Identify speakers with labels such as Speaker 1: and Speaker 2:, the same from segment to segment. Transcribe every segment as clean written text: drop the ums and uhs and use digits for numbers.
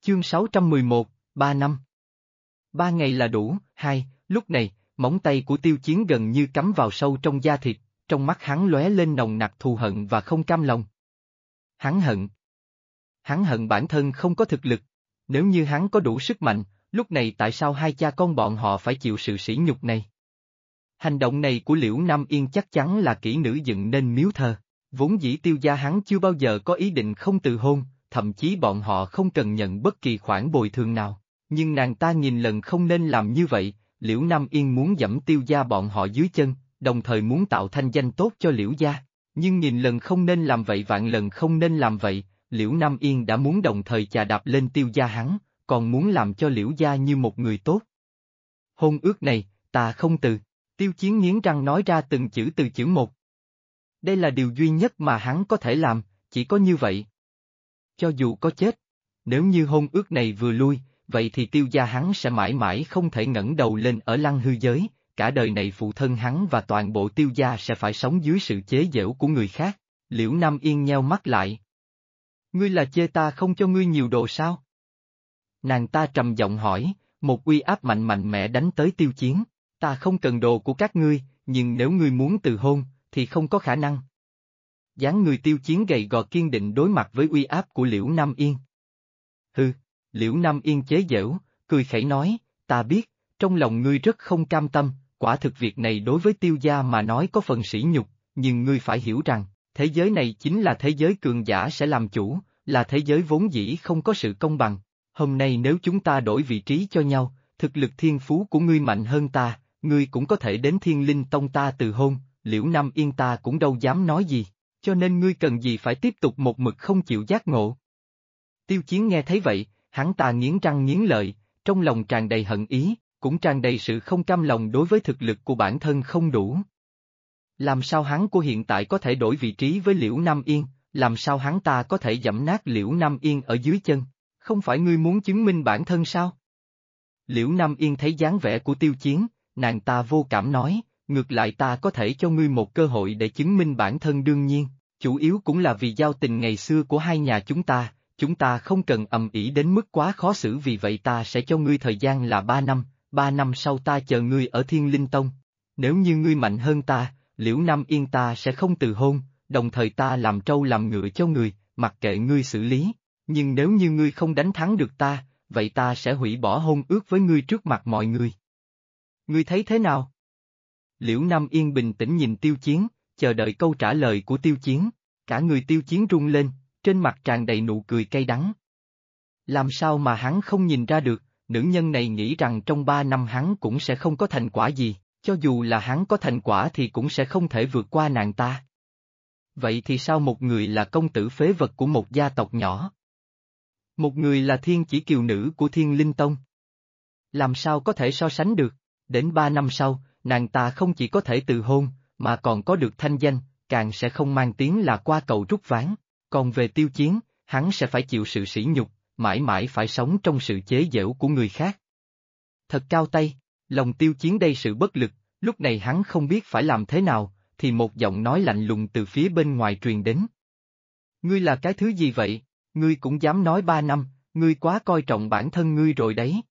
Speaker 1: Chương 611, 3 năm. 3 ngày là đủ. Lúc này, móng tay của Tiêu Chiến gần như cắm vào sâu trong da thịt, trong mắt hắn lóe lên nồng nặc thù hận và không cam lòng. Hắn hận. Hắn hận bản thân không có thực lực. Nếu như hắn có đủ sức mạnh, lúc này tại sao hai cha con bọn họ phải chịu sự sỉ nhục này? Hành động này của Liễu Nam Yên chắc chắn là kỹ nữ dựng nên miếu thờ. Vốn dĩ Tiêu gia hắn chưa bao giờ có ý định không từ hôn, thậm chí bọn họ không cần nhận bất kỳ khoản bồi thường nào. Nhưng nàng ta nghìn lần không nên làm như vậy. Liễu Nam Yên muốn dẫm Tiêu gia bọn họ dưới chân, đồng thời muốn tạo thanh danh tốt cho Liễu gia. Nhưng nghìn lần không nên làm vậy, vạn lần không nên làm vậy. Liễu Nam Yên đã muốn đồng thời chà đạp lên Tiêu gia hắn, còn muốn làm cho Liễu gia như một người tốt. Hôn ước này, ta không từ. Tiêu Chiến nghiến răng nói ra từng chữ một. Đây là điều duy nhất mà hắn có thể làm, chỉ có như vậy. Cho dù có chết, nếu như hôn ước này vừa lui, vậy thì Tiêu gia hắn sẽ mãi mãi không thể ngẩng đầu lên ở lăng hư giới, cả đời này phụ thân hắn và toàn bộ Tiêu gia sẽ phải sống dưới sự chế giễu của người khác. Liễu Nam Yên nheo mắt lại. Ngươi là chê ta không cho ngươi nhiều đồ sao? Nàng ta trầm giọng hỏi, một uy áp mạnh mẽ đánh tới Tiêu Chiến. Ta không cần đồ của các ngươi, nhưng nếu ngươi muốn từ hôn, thì không có khả năng. Dáng người Tiêu Chiến gầy gò kiên định đối mặt với uy áp của Liễu Nam Yên. Hừ, Liễu Nam Yên chế giễu, cười khẩy nói, ta biết, trong lòng ngươi rất không cam tâm, quả thực việc này đối với Tiêu gia mà nói có phần sỉ nhục, nhưng ngươi phải hiểu rằng, thế giới này chính là thế giới cường giả sẽ làm chủ, là thế giới vốn dĩ không có sự công bằng. Hôm nay nếu chúng ta đổi vị trí cho nhau, thực lực thiên phú của ngươi mạnh hơn ta, ngươi cũng có thể đến Thiên Linh Tông ta từ hôn, Liễu Nam Yên ta cũng đâu dám nói gì, cho nên ngươi cần gì phải tiếp tục một mực không chịu giác ngộ. Tiêu Chiến nghe thấy vậy, hắn ta nghiến răng nghiến lợi, trong lòng tràn đầy hận ý, cũng tràn đầy sự không cam lòng đối với thực lực của bản thân không đủ. Làm sao hắn của hiện tại có thể đổi vị trí với Liễu Nam Yên, làm sao hắn ta có thể giẫm nát Liễu Nam Yên ở dưới chân, không phải ngươi muốn chứng minh bản thân sao? Liễu Nam Yên thấy dáng vẻ của Tiêu Chiến, nàng ta vô cảm nói, ngược lại ta có thể cho ngươi một cơ hội để chứng minh bản thân đương nhiên, chủ yếu cũng là vì giao tình ngày xưa của hai nhà chúng ta không cần ầm ĩ đến mức quá khó xử, vì vậy ta sẽ cho ngươi thời gian là 3 năm, 3 năm sau ta chờ ngươi ở Thiên Linh Tông. Nếu như ngươi mạnh hơn ta, Liễu Nam Yên ta sẽ không từ hôn, đồng thời ta làm trâu làm ngựa cho người, mặc kệ ngươi xử lý, nhưng nếu như ngươi không đánh thắng được ta, vậy ta sẽ hủy bỏ hôn ước với ngươi trước mặt mọi người. Ngươi thấy thế nào? Liễu Nam Yên bình tĩnh nhìn Tiêu Chiến, chờ đợi câu trả lời của Tiêu Chiến, cả người Tiêu Chiến rung lên, trên mặt tràn đầy nụ cười cay đắng. Làm sao mà hắn không nhìn ra được, nữ nhân này nghĩ rằng trong 3 năm hắn cũng sẽ không có thành quả gì, cho dù là hắn có thành quả thì cũng sẽ không thể vượt qua nàng ta. Vậy thì sao một người là công tử phế vật của một gia tộc nhỏ? Một người là thiên chỉ kiều nữ của Thiên Linh Tông. Làm sao có thể so sánh được, đến 3 năm sau, nàng ta không chỉ có thể từ hôn, mà còn có được thanh danh, càng sẽ không mang tiếng là qua cầu rút ván. Còn về Tiêu Chiến, hắn sẽ phải chịu sự sỉ nhục, mãi mãi phải sống trong sự chế giễu của người khác. Thật cao tay, lòng Tiêu Chiến đây sự bất lực, lúc này hắn không biết phải làm thế nào, thì một giọng nói lạnh lùng từ phía bên ngoài truyền đến. Ngươi là cái thứ gì vậy, ngươi cũng dám nói 3 năm, ngươi quá coi trọng bản thân ngươi rồi đấy.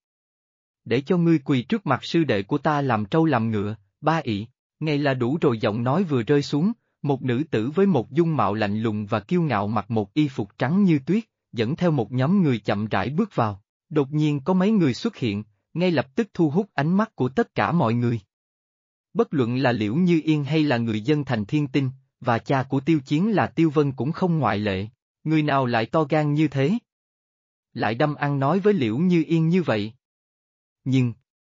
Speaker 1: Để cho ngươi quỳ trước mặt sư đệ của ta làm trâu làm ngựa, ba ỷ, ngày là đủ rồi. Giọng nói vừa rơi xuống, một nữ tử với một dung mạo lạnh lùng và kiêu ngạo mặc một y phục trắng như tuyết, dẫn theo một nhóm người chậm rãi bước vào, đột nhiên có mấy người xuất hiện, ngay lập tức thu hút ánh mắt của tất cả mọi người. Bất luận là Liễu Như Yên hay là người dân thành Thiên Tinh, và cha của Tiêu Chiến là Tiêu Vân cũng không ngoại lệ, người nào lại to gan như thế? Lại đâm ăn nói với Liễu Như Yên như vậy? Nhưng,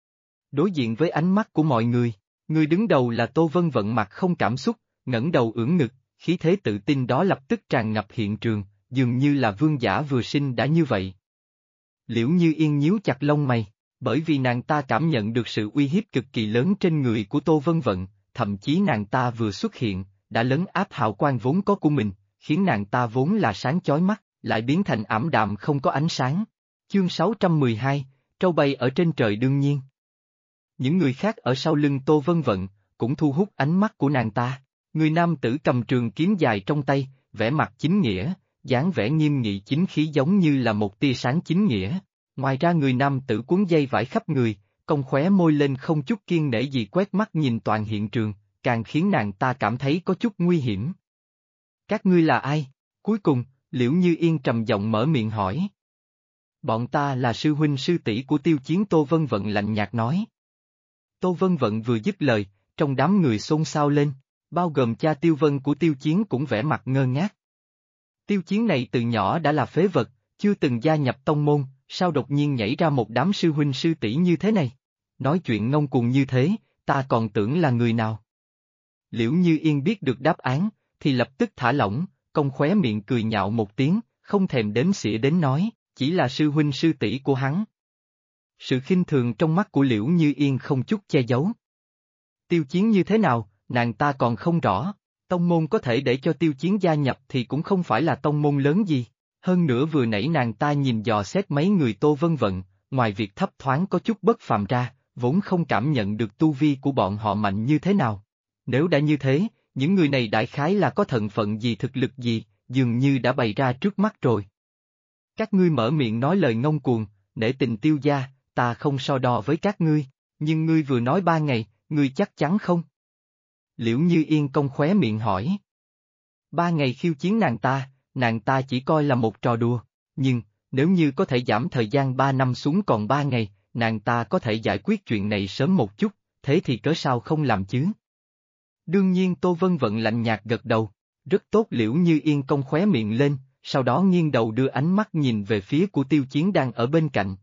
Speaker 1: đối diện với ánh mắt của mọi người đứng đầu là Tô Vân vận mặt không cảm xúc, ngẩng đầu ưỡn ngực, khí thế tự tin đó lập tức tràn ngập hiện trường, dường như là vương giả vừa sinh đã như vậy. Liễu Như Yên nhíu chặt lông mày, bởi vì nàng ta cảm nhận được sự uy hiếp cực kỳ lớn trên người của Tô Vân vận, thậm chí nàng ta vừa xuất hiện, đã lấn áp hào quang vốn có của mình, khiến nàng ta vốn là sáng chói mắt, lại biến thành ảm đạm không có ánh sáng. Chương 612, trâu bay ở trên trời đương nhiên. Những người khác ở sau lưng Tô Vân vận, cũng thu hút ánh mắt của nàng ta. Người nam tử cầm trường kiếm dài trong tay, vẻ mặt chính nghĩa, dáng vẻ nghiêm nghị chính khí giống như là một tia sáng chính nghĩa. Ngoài ra người nam tử cuốn dây vải khắp người, cong khóe môi lên không chút kiêng nể gì quét mắt nhìn toàn hiện trường, càng khiến nàng ta cảm thấy có chút nguy hiểm. Các ngươi là ai? Cuối cùng, Liễu Như Yên trầm giọng mở miệng hỏi. Bọn ta là sư huynh sư tỷ của Tiêu Chiến, Tô Vân Vận lạnh nhạt nói. Tô Vân Vận vừa dứt lời, trong đám người xôn xao lên, bao gồm cha Tiêu Vân của Tiêu Chiến cũng vẻ mặt ngơ ngác. Tiêu Chiến này từ nhỏ đã là phế vật, chưa từng gia nhập tông môn, sao đột nhiên nhảy ra một đám sư huynh sư tỷ như thế này? Nói chuyện ngông cuồng như thế, ta còn tưởng là người nào? Liễu Như Yên biết được đáp án, thì lập tức thả lỏng, cong khóe miệng cười nhạo một tiếng, không thèm đếm xỉa đến nói, chỉ là sư huynh sư tỷ của hắn. Sự khinh thường trong mắt của Liễu Như Yên không chút che giấu. Tiêu Chiến như thế nào, nàng ta còn không rõ, tông môn có thể để cho Tiêu Chiến gia nhập thì cũng không phải là tông môn lớn gì. Hơn nữa vừa nãy nàng ta nhìn dò xét mấy người Tô Vân Vận, ngoài việc thấp thoáng có chút bất phàm ra, vốn không cảm nhận được tu vi của bọn họ mạnh như thế nào. Nếu đã như thế, những người này đại khái là có thân phận gì, thực lực gì, dường như đã bày ra trước mắt rồi. Các ngươi mở miệng nói lời ngông cuồng, nể tình Tiêu gia, ta không so đo với các ngươi, nhưng ngươi vừa nói 3 ngày, ngươi chắc chắn không? Liễu Như Yên cong khóe miệng hỏi. 3 ngày khiêu chiến nàng ta chỉ coi là một trò đùa, nhưng, nếu như có thể giảm thời gian 3 năm xuống còn 3 ngày, nàng ta có thể giải quyết chuyện này sớm một chút, thế thì cớ sao không làm chứ? Đương nhiên Tô Vân Vận lạnh nhạt gật đầu, rất tốt. Liễu Như Yên cong khóe miệng lên, sau đó nghiêng đầu đưa ánh mắt nhìn về phía của Tiêu Chiến đang ở bên cạnh.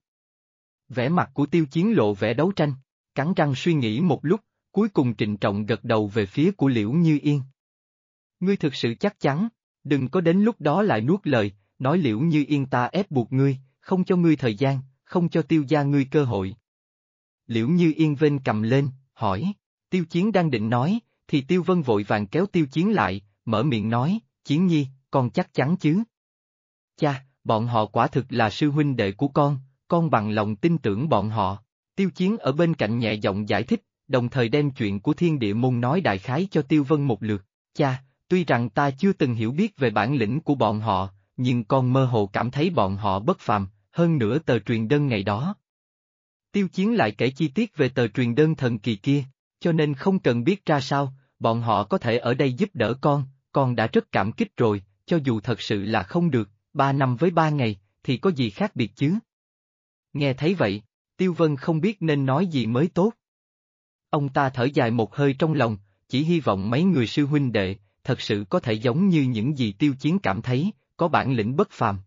Speaker 1: Vẻ mặt của Tiêu Chiến lộ vẻ đấu tranh, cắn răng suy nghĩ một lúc, cuối cùng trịnh trọng gật đầu về phía của Liễu Như Yên. Ngươi thực sự chắc chắn, đừng có đến lúc đó lại nuốt lời, nói Liễu Như Yên ta ép buộc ngươi, không cho ngươi thời gian, không cho Tiêu gia ngươi cơ hội. Liễu Như Yên vênh cầm lên, hỏi, Tiêu Chiến đang định nói, thì Tiêu Vân vội vàng kéo Tiêu Chiến lại, mở miệng nói, Chiến nhi, con chắc chắn chứ? Cha, bọn họ quả thực là sư huynh đệ của con bằng lòng tin tưởng bọn họ. Tiêu Chiến ở bên cạnh nhẹ giọng giải thích, đồng thời đem chuyện của Thiên Địa Môn nói đại khái cho Tiêu Vân một lượt. Cha, tuy rằng ta chưa từng hiểu biết về bản lĩnh của bọn họ, nhưng con mơ hồ cảm thấy bọn họ bất phàm, hơn nữa tờ truyền đơn ngày đó. Tiêu Chiến lại kể chi tiết về tờ truyền đơn thần kỳ kia, cho nên không cần biết ra sao, bọn họ có thể ở đây giúp đỡ con đã rất cảm kích rồi, cho dù thật sự là không được, 3 năm với 3 ngày, thì có gì khác biệt chứ? Nghe thấy vậy, Tiêu Vân không biết nên nói gì mới tốt. Ông ta thở dài một hơi trong lòng, chỉ hy vọng mấy người sư huynh đệ, thật sự có thể giống như những gì Tiêu Chiến cảm thấy, có bản lĩnh bất phàm.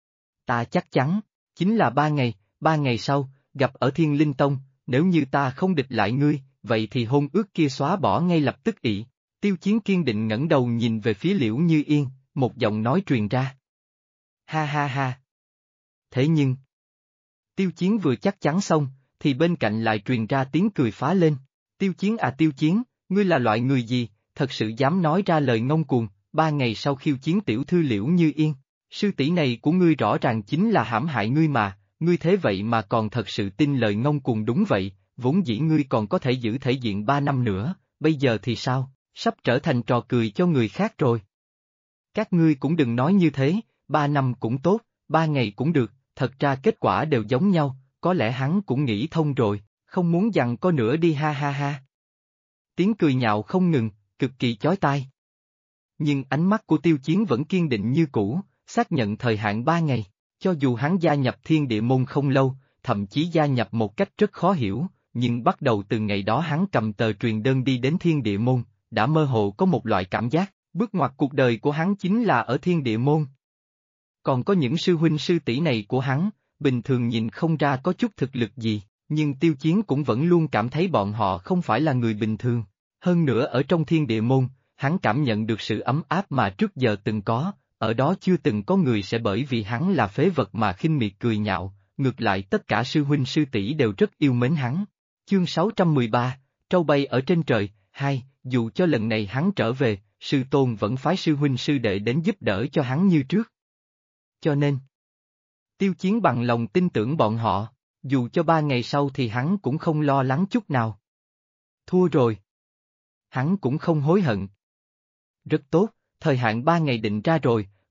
Speaker 1: Ta chắc chắn, chính là 3 ngày sau, gặp ở Thiên Linh Tông, nếu như ta không địch lại ngươi, vậy thì hôn ước kia xóa bỏ ngay lập tức ị. Tiêu Chiến kiên định ngẩng đầu nhìn về phía Liễu Như Yên, một giọng nói truyền ra. Ha ha ha. Thế nhưng, Tiêu Chiến vừa chắc chắn xong, thì bên cạnh lại truyền ra tiếng cười phá lên. Tiêu Chiến à Tiêu Chiến, ngươi là loại người gì, thật sự dám nói ra lời ngông cuồng, 3 ngày sau khiêu chiến tiểu thư Liễu Như Yên, sư tỷ này của ngươi rõ ràng chính là hãm hại ngươi mà, ngươi thế vậy mà còn thật sự tin lời ngông cuồng. Đúng vậy, vốn dĩ ngươi còn có thể giữ thể diện 3 năm nữa, bây giờ thì sao, sắp trở thành trò cười cho người khác rồi. Các ngươi cũng đừng nói như thế, 3 năm cũng tốt, 3 ngày cũng được, thật ra kết quả đều giống nhau, có lẽ hắn cũng nghĩ thông rồi, không muốn giằng co nữa đi ha ha ha. Tiếng cười nhạo không ngừng, cực kỳ chói tai. Nhưng ánh mắt của Tiêu Chiến vẫn kiên định như cũ, xác nhận thời hạn 3 ngày, cho dù hắn gia nhập Thiên Địa Môn không lâu, thậm chí gia nhập một cách rất khó hiểu, nhưng bắt đầu từ ngày đó hắn cầm tờ truyền đơn đi đến Thiên Địa Môn, đã mơ hồ có một loại cảm giác, bước ngoặt cuộc đời của hắn chính là ở Thiên Địa Môn. Còn có những sư huynh sư tỷ này của hắn, bình thường nhìn không ra có chút thực lực gì, nhưng Tiêu Chiến cũng vẫn luôn cảm thấy bọn họ không phải là người bình thường. Hơn nữa ở trong Thiên Địa Môn, hắn cảm nhận được sự ấm áp mà trước giờ từng có, ở đó chưa từng có người sẽ bởi vì hắn là phế vật mà khinh miệt cười nhạo, ngược lại tất cả sư huynh sư tỷ đều rất yêu mến hắn. Chương 613, Trâu bay ở trên trời, 2, dù cho lần này hắn trở về, sư tôn vẫn phái sư huynh sư đệ đến giúp đỡ cho hắn như trước. Cho nên, Tiêu Chiến bằng lòng tin tưởng bọn họ, dù cho 3 ngày sau thì hắn cũng không lo lắng chút nào. Thua rồi. Hắn cũng không hối hận. Rất tốt, thời hạn 3 ngày định ra rồi,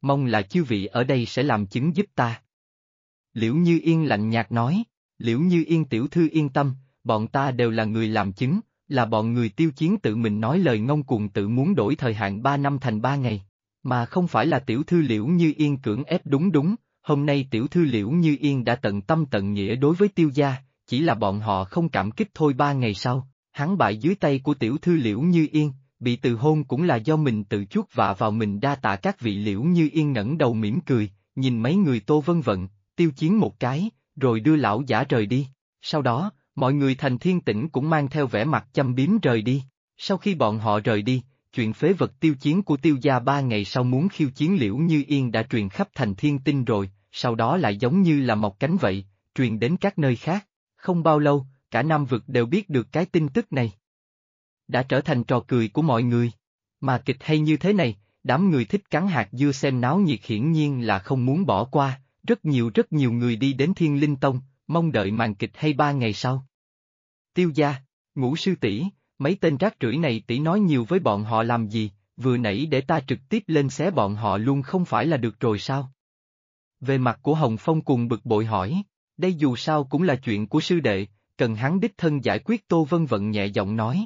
Speaker 1: mong là chư vị ở đây sẽ làm chứng giúp ta. Liễu Như Yên lạnh nhạt nói, Liễu Như Yên tiểu thư yên tâm, bọn ta đều là người làm chứng, là bọn người Tiêu Chiến tự mình nói lời ngông cuồng tự muốn đổi thời hạn 3 năm thành 3 ngày, mà không phải là tiểu thư Liễu Như Yên cưỡng ép đúng, hôm nay tiểu thư Liễu Như Yên đã tận tâm tận nghĩa đối với Tiêu gia, chỉ là bọn họ không cảm kích thôi. 3 ngày sau, hắn bại dưới tay của tiểu thư Liễu Như Yên, bị từ hôn cũng là do mình tự chuốc vạ vào mình. Đa tạ các vị. Liễu Như Yên ngẩng đầu mỉm cười, nhìn mấy người Tô Vân Vận, Tiêu Chiến một cái, rồi đưa lão giả rời đi. Sau đó, mọi người thành Thiên Tĩnh cũng mang theo vẻ mặt châm biếm rời đi. Sau khi bọn họ rời đi, chuyện phế vật Tiêu Chiến của Tiêu gia 3 ngày sau muốn khiêu chiến Liễu Như Yên đã truyền khắp thành Thiên Tinh rồi, sau đó lại giống như là mọc cánh vậy, truyền đến các nơi khác. Không bao lâu, cả Nam vực đều biết được cái tin tức này. Đã trở thành trò cười của mọi người. Mà kịch hay như thế này, đám người thích cắn hạt dưa xem náo nhiệt hiển nhiên là không muốn bỏ qua, rất nhiều người đi đến Thiên Linh Tông, mong đợi màn kịch hay 3 ngày sau. Tiêu gia, Ngũ sư tỷ, mấy tên rác rưởi này tỷ nói nhiều với bọn họ làm gì, vừa nãy để ta trực tiếp lên xé bọn họ luôn không phải là được rồi sao? Về mặt của Hồng Phong cùng bực bội hỏi, đây dù sao cũng là chuyện của sư đệ, cần hắn đích thân giải quyết. Tô Vân Vận nhẹ giọng nói.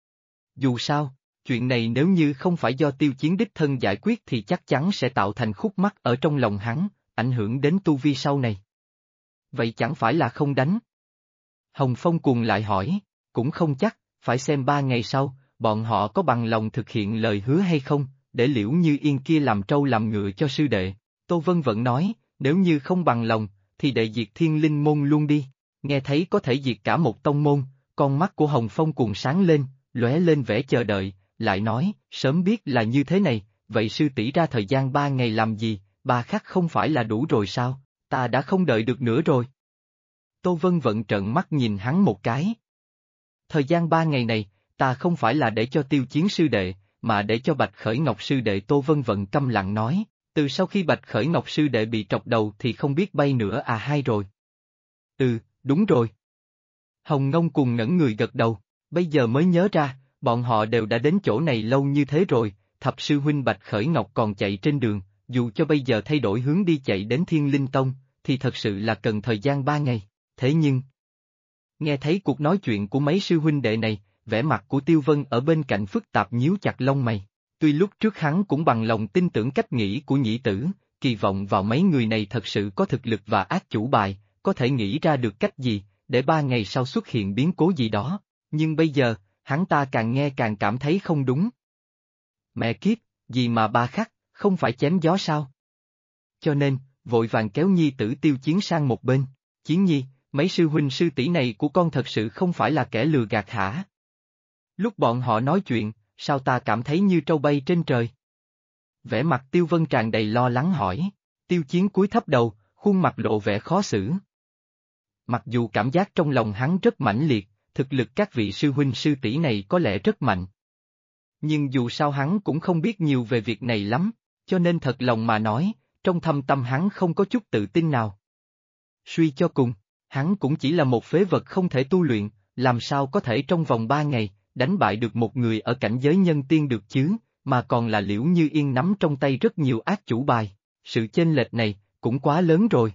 Speaker 1: Dù sao, chuyện này nếu như không phải do Tiêu Chiến đích thân giải quyết thì chắc chắn sẽ tạo thành khúc mắc ở trong lòng hắn, ảnh hưởng đến tu vi sau này. Vậy chẳng phải là không đánh? Hồng Phong cuồng lại hỏi, cũng không chắc, phải xem 3 ngày sau, bọn họ có bằng lòng thực hiện lời hứa hay không, để Liễu Như Yên kia làm trâu làm ngựa cho sư đệ. Tô Vân Vận nói, nếu như không bằng lòng, thì đệ diệt Thiên Linh môn luôn đi. Nghe thấy có thể diệt cả một tông môn, con mắt của Hồng Phong cuồng sáng lên, lóe lên vẻ chờ đợi, lại nói, sớm biết là như thế này, vậy sư tỷ ra thời gian 3 ngày làm gì, 3 khắc không phải là đủ rồi sao, ta đã không đợi được nữa rồi. Tô Vân Vận trợn mắt nhìn hắn một cái. Thời gian 3 ngày này, ta không phải là để cho Tiêu Chiến sư đệ, mà để cho Bạch Khởi Ngọc sư đệ. Tô Vân Vận câm lặng nói, từ sau khi Bạch Khởi Ngọc sư đệ bị trọc đầu thì không biết bay nữa à hay rồi. Đúng rồi. Hồng Ngông cùng ngẩn người gật đầu, bây giờ mới nhớ ra, bọn họ đều đã đến chỗ này lâu như thế rồi, thập sư huynh Bạch Khởi Ngọc còn chạy trên đường, dù cho bây giờ thay đổi hướng đi chạy đến Thiên Linh Tông, thì thật sự là cần thời gian 3 ngày, thế nhưng... Nghe thấy cuộc nói chuyện của mấy sư huynh đệ này, vẻ mặt của Tiêu Vân ở bên cạnh phức tạp nhíu chặt lông mày, tuy lúc trước hắn cũng bằng lòng tin tưởng cách nghĩ của nhị tử, kỳ vọng vào mấy người này thật sự có thực lực và ác chủ bài, có thể nghĩ ra được cách gì, để 3 ngày sau xuất hiện biến cố gì đó, nhưng bây giờ, hắn ta càng nghe càng cảm thấy không đúng. Mẹ kiếp, gì mà 3 khắc, không phải chém gió sao? Cho nên, vội vàng kéo nhi tử Tiêu Chiến sang một bên, Chiến nhi, mấy sư huynh sư tỷ này của con thật sự không phải là kẻ lừa gạt hả? Lúc bọn họ nói chuyện, sao ta cảm thấy như trâu bay trên trời? Vẻ mặt Tiêu Vân tràn đầy lo lắng hỏi, Tiêu Chiến cúi thấp đầu, khuôn mặt lộ vẻ khó xử. Mặc dù cảm giác trong lòng hắn rất mãnh liệt, thực lực các vị sư huynh sư tỷ này có lẽ rất mạnh. Nhưng dù sao hắn cũng không biết nhiều về việc này lắm, cho nên thật lòng mà nói, trong thâm tâm hắn không có chút tự tin nào. Suy cho cùng, hắn cũng chỉ là một phế vật không thể tu luyện, làm sao có thể trong vòng 3 ngày, đánh bại được một người ở cảnh giới nhân tiên được chứ, mà còn là Liễu Như Yên nắm trong tay rất nhiều ác chủ bài, sự chênh lệch này, cũng quá lớn rồi.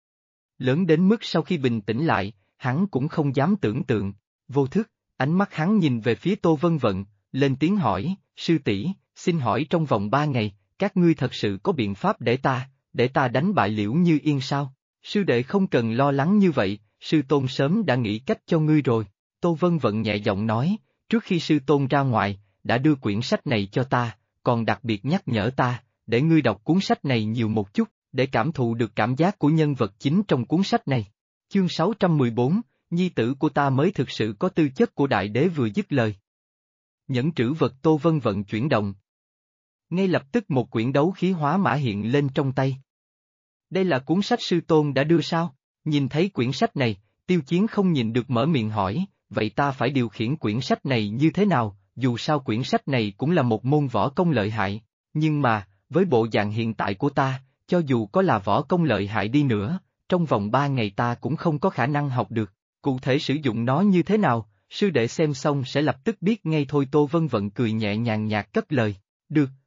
Speaker 1: Lớn đến mức sau khi bình tĩnh lại, hắn cũng không dám tưởng tượng, vô thức, ánh mắt hắn nhìn về phía Tô Vân Vận, lên tiếng hỏi, sư tỷ, xin hỏi trong vòng 3 ngày, các ngươi thật sự có biện pháp để ta đánh bại Liễu Như Yên sao? Sư đệ không cần lo lắng như vậy, sư tôn sớm đã nghĩ cách cho ngươi rồi. Tô Vân Vận nhẹ giọng nói, trước khi sư tôn ra ngoài, đã đưa quyển sách này cho ta, còn đặc biệt nhắc nhở ta, để ngươi đọc cuốn sách này nhiều một chút, để cảm thụ được cảm giác của nhân vật chính trong cuốn sách này. Chương 614, nhi tử của ta mới thực sự có tư chất của đại đế. Vừa dứt lời, nhẫn trữ vật Tô Vân Vận chuyển động. Ngay lập tức một quyển đấu khí hóa mã hiện lên trong tay. Đây là cuốn sách sư tôn đã đưa sao? Nhìn thấy quyển sách này, Tiêu Chiến không nhìn được mở miệng hỏi, vậy ta phải điều khiển quyển sách này như thế nào, dù sao quyển sách này cũng là một môn võ công lợi hại, nhưng mà, với bộ dạng hiện tại của ta, cho dù có là võ công lợi hại đi nữa, trong vòng 3 ngày ta cũng không có khả năng học được, cụ thể sử dụng nó như thế nào, sư đệ xem xong sẽ lập tức biết ngay thôi. Tô Vân Vận cười nhẹ nhàng nhạt cất lời, được,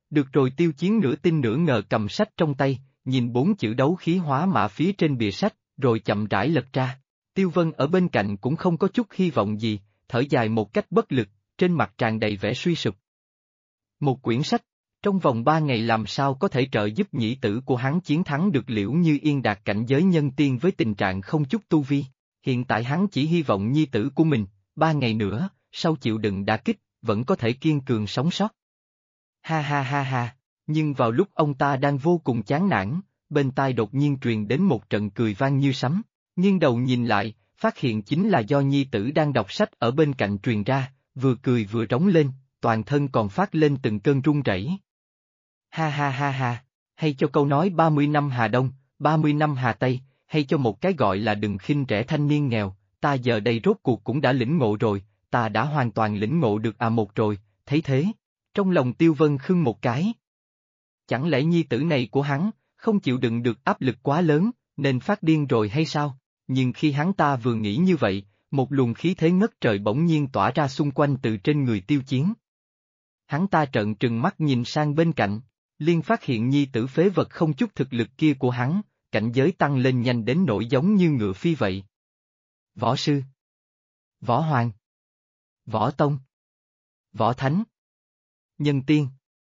Speaker 1: Được rồi, Tiêu Chiến nửa tin nửa ngờ cầm sách trong tay, nhìn 4 chữ đấu khí hóa mã phía trên bìa sách, rồi chậm rãi lật ra. Tiêu Vân ở bên cạnh cũng không có chút hy vọng gì, thở dài một cách bất lực, trên mặt tràn đầy vẻ suy sụp. Một quyển sách, trong vòng 3 ngày làm sao có thể trợ giúp nhĩ tử của hắn chiến thắng được Liễu Như Yên đạt cảnh giới nhân tiên với tình trạng không chút tu vi. Hiện tại hắn chỉ hy vọng nhi tử của mình, 3 ngày nữa, sau chịu đựng đả kích, vẫn có thể kiên cường sống sót. Ha ha ha ha, nhưng vào lúc ông ta đang vô cùng chán nản, bên tai đột nhiên truyền đến một trận cười vang như sấm, nghiêng đầu nhìn lại, phát hiện chính là do nhi tử đang đọc sách ở bên cạnh truyền ra, vừa cười vừa rống lên, toàn thân còn phát lên từng cơn run rẩy. Ha ha ha ha, hay cho câu nói 30 năm Hà Đông, 30 năm Hà Tây, hay cho một cái gọi là đừng khinh rẻ thanh niên nghèo, ta giờ đây rốt cuộc cũng đã lĩnh ngộ rồi, ta đã hoàn toàn lĩnh ngộ được một rồi, thấy thế. Trong lòng Tiêu Vân khưng một cái. Chẳng lẽ nhi tử này của hắn, không chịu đựng được áp lực quá lớn, nên phát điên rồi hay sao? Nhưng khi hắn ta vừa nghĩ như vậy, một luồng khí thế ngất trời bỗng nhiên tỏa ra xung quanh từ trên người Tiêu Chiến. Hắn ta trợn trừng mắt nhìn sang bên cạnh, liền phát hiện nhi tử phế vật không chút thực lực kia của hắn, cảnh giới tăng lên nhanh đến nỗi giống như ngựa phi vậy. Võ sư, võ hoàng, võ tông, võ thánh, nhân tiên.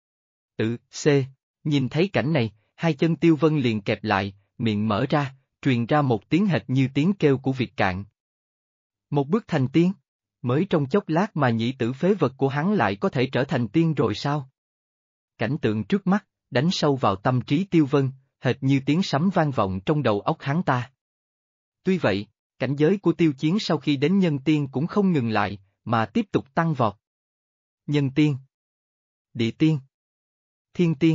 Speaker 1: C. Nhìn thấy cảnh này, hai chân Tiêu Vân liền kẹp lại, miệng mở ra, truyền ra một tiếng hệt như tiếng kêu của vịt cạn. Một bước thành tiên, mới trong chốc lát mà nhĩ tử phế vật của hắn lại có thể trở thành tiên rồi sao? Cảnh tượng trước mắt, đánh sâu vào tâm trí Tiêu Vân, hệt như tiếng sấm vang vọng trong đầu óc hắn ta. Tuy vậy, cảnh giới của Tiêu Chiến sau khi đến nhân tiên cũng không ngừng lại, mà tiếp tục tăng vọt. Nhân tiên, địa tiên, thiên tiên.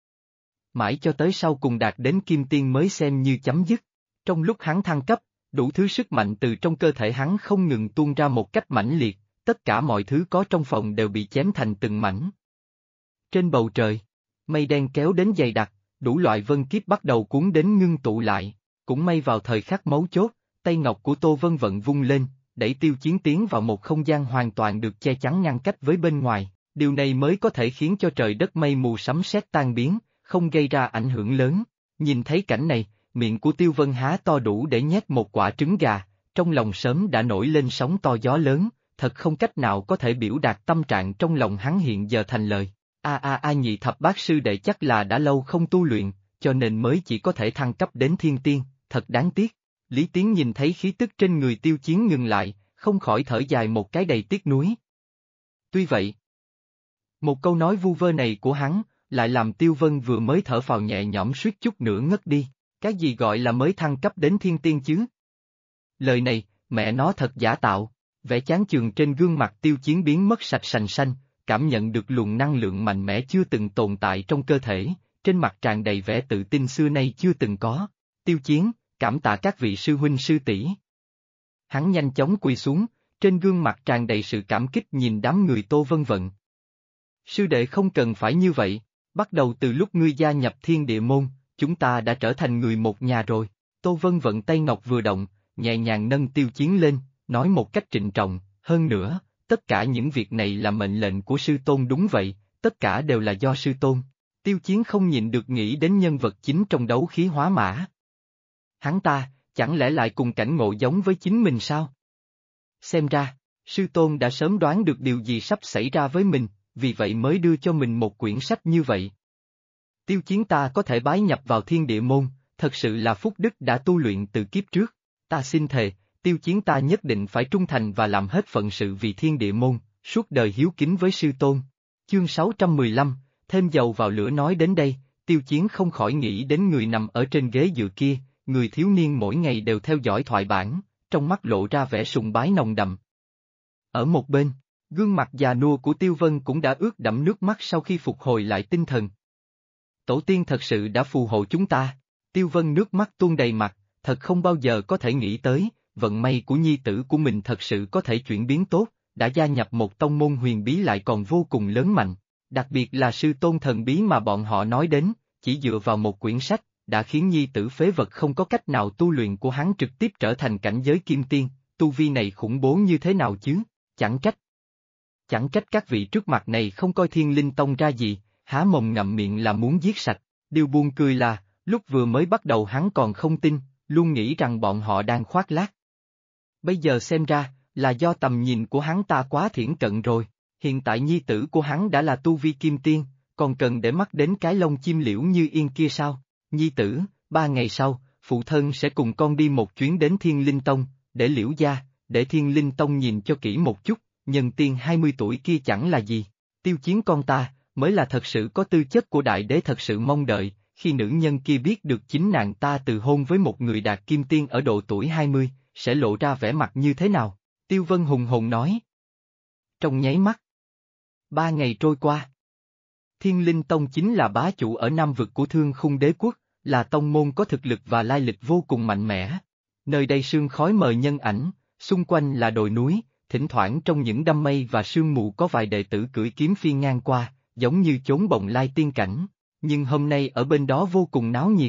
Speaker 1: Mãi cho tới sau cùng đạt đến kim tiên mới xem như chấm dứt. Trong lúc hắn thăng cấp, đủ thứ sức mạnh từ trong cơ thể hắn không ngừng tuôn ra một cách mãnh liệt, tất cả mọi thứ có trong phòng đều bị chém thành từng mảnh. Trên bầu trời, mây đen kéo đến dày đặc, đủ loại vân kiếp bắt đầu cuốn đến ngưng tụ lại, cũng may vào thời khắc mấu chốt, tay ngọc của Tô Vân Vận vung lên, đẩy Tiêu Chiến tiến vào một không gian hoàn toàn được che chắn ngăn cách với bên ngoài, điều này mới có thể khiến cho trời đất mây mù sấm sét tan biến, không gây ra ảnh hưởng lớn. Nhìn thấy cảnh này, miệng của Tiêu Vân há to đủ để nhét một quả trứng gà, trong lòng sớm đã nổi lên sóng to gió lớn, thật không cách nào có thể biểu đạt tâm trạng trong lòng hắn hiện giờ thành lời. Nhị thập bát sư đệ chắc là đã lâu không tu luyện, cho nên mới chỉ có thể thăng cấp đến thiên tiên, thật đáng tiếc. Lý Tiến nhìn thấy khí tức trên người Tiêu Chiến ngừng lại, không khỏi thở dài một cái đầy tiếc nuối. Tuy vậy, một câu nói vu vơ này của hắn, lại làm Tiêu Vân vừa mới thở phào nhẹ nhõm suýt chút nữa ngất đi, cái gì gọi là mới thăng cấp đến thiên tiên chứ? Lời này, mẹ nó thật giả tạo, vẻ chán chường trên gương mặt Tiêu Chiến biến mất sạch sành xanh, cảm nhận được luồng năng lượng mạnh mẽ chưa từng tồn tại trong cơ thể, trên mặt tràn đầy vẻ tự tin xưa nay chưa từng có. Tiêu Chiến, cảm tạ các vị sư huynh sư tỷ. Hắn nhanh chóng quỳ xuống, trên gương mặt tràn đầy sự cảm kích nhìn đám người Tô Vân Vận. Sư đệ không cần phải như vậy, bắt đầu từ lúc ngươi gia nhập Thiên Địa Môn, chúng ta đã trở thành người một nhà rồi. Tô Vân Vận tay ngọc vừa động, nhẹ nhàng nâng Tiêu Chiến lên, nói một cách trịnh trọng, hơn nữa, tất cả những việc này là mệnh lệnh của sư tôn. Đúng vậy, tất cả đều là do sư tôn. Tiêu Chiến không nhịn được nghĩ đến nhân vật chính trong đấu khí hóa mã. Hắn ta, chẳng lẽ lại cùng cảnh ngộ giống với chính mình sao? Xem ra, sư tôn đã sớm đoán được điều gì sắp xảy ra với mình, vì vậy mới đưa cho mình một quyển sách như vậy. Tiêu Chiến ta có thể bái nhập vào Thiên Địa Môn, thật sự là phúc đức đã tu luyện từ kiếp trước. Ta xin thề, Tiêu Chiến ta nhất định phải trung thành và làm hết phận sự vì Thiên Địa Môn, suốt đời hiếu kính với sư tôn. Chương 615, thêm dầu vào lửa. Nói đến đây, Tiêu Chiến không khỏi nghĩ đến người nằm ở trên ghế dựa kia, người thiếu niên mỗi ngày đều theo dõi thoại bản, trong mắt lộ ra vẻ sùng bái nồng đậm. Ở một bên, gương mặt già nua của Tiêu Vân cũng đã ướt đẫm nước mắt sau khi phục hồi lại tinh thần. Tổ tiên thật sự đã phù hộ chúng ta. Tiêu Vân nước mắt tuôn đầy mặt, thật không bao giờ có thể nghĩ tới, vận may của nhi tử của mình thật sự có thể chuyển biến tốt, đã gia nhập một tông môn huyền bí lại còn vô cùng lớn mạnh, đặc biệt là sư tôn thần bí mà bọn họ nói đến, chỉ dựa vào một quyển sách, đã khiến nhi tử phế vật không có cách nào tu luyện của hắn trực tiếp trở thành cảnh giới kim tiên, tu vi này khủng bố như thế nào chứ, chẳng trách các vị trước mặt này không coi Thiên Linh Tông ra gì, há mồm ngậm miệng là muốn giết sạch. Điều buồn cười là, lúc vừa mới bắt đầu hắn còn không tin, luôn nghĩ rằng bọn họ đang khoác lác. Bây giờ xem ra, là do tầm nhìn của hắn ta quá thiển cận rồi. Hiện tại nhi tử của hắn đã là tu vi kim tiên, còn cần để mắt đến cái lông chim Liễu Như Yên kia sao? Nhi tử, 3 ngày sau, phụ thân sẽ cùng con đi một chuyến đến Thiên Linh Tông, để Liễu gia, để Thiên Linh Tông nhìn cho kỹ một chút, nhân tiên 20 tuổi kia chẳng là gì. Tiêu Chiến con ta, mới là thật sự có tư chất của đại đế, thật sự mong đợi, khi nữ nhân kia biết được chính nàng ta từ hôn với một người đạt kim tiên ở độ tuổi 20, sẽ lộ ra vẻ mặt như thế nào? Tiêu Vân hùng hồn nói. Trong nháy mắt, 3 ngày trôi qua. Thiên Linh Tông chính là bá chủ ở Nam vực của Thương Khung Đế Quốc, là tông môn có thực lực và lai lịch vô cùng mạnh mẽ. Nơi đây sương khói mờ nhân ảnh, xung quanh là đồi núi, thỉnh thoảng trong những đám mây và sương mù có vài đệ tử cưỡi kiếm phi ngang qua, giống như chốn bồng lai tiên cảnh, nhưng hôm nay ở bên đó vô cùng náo nhiệt.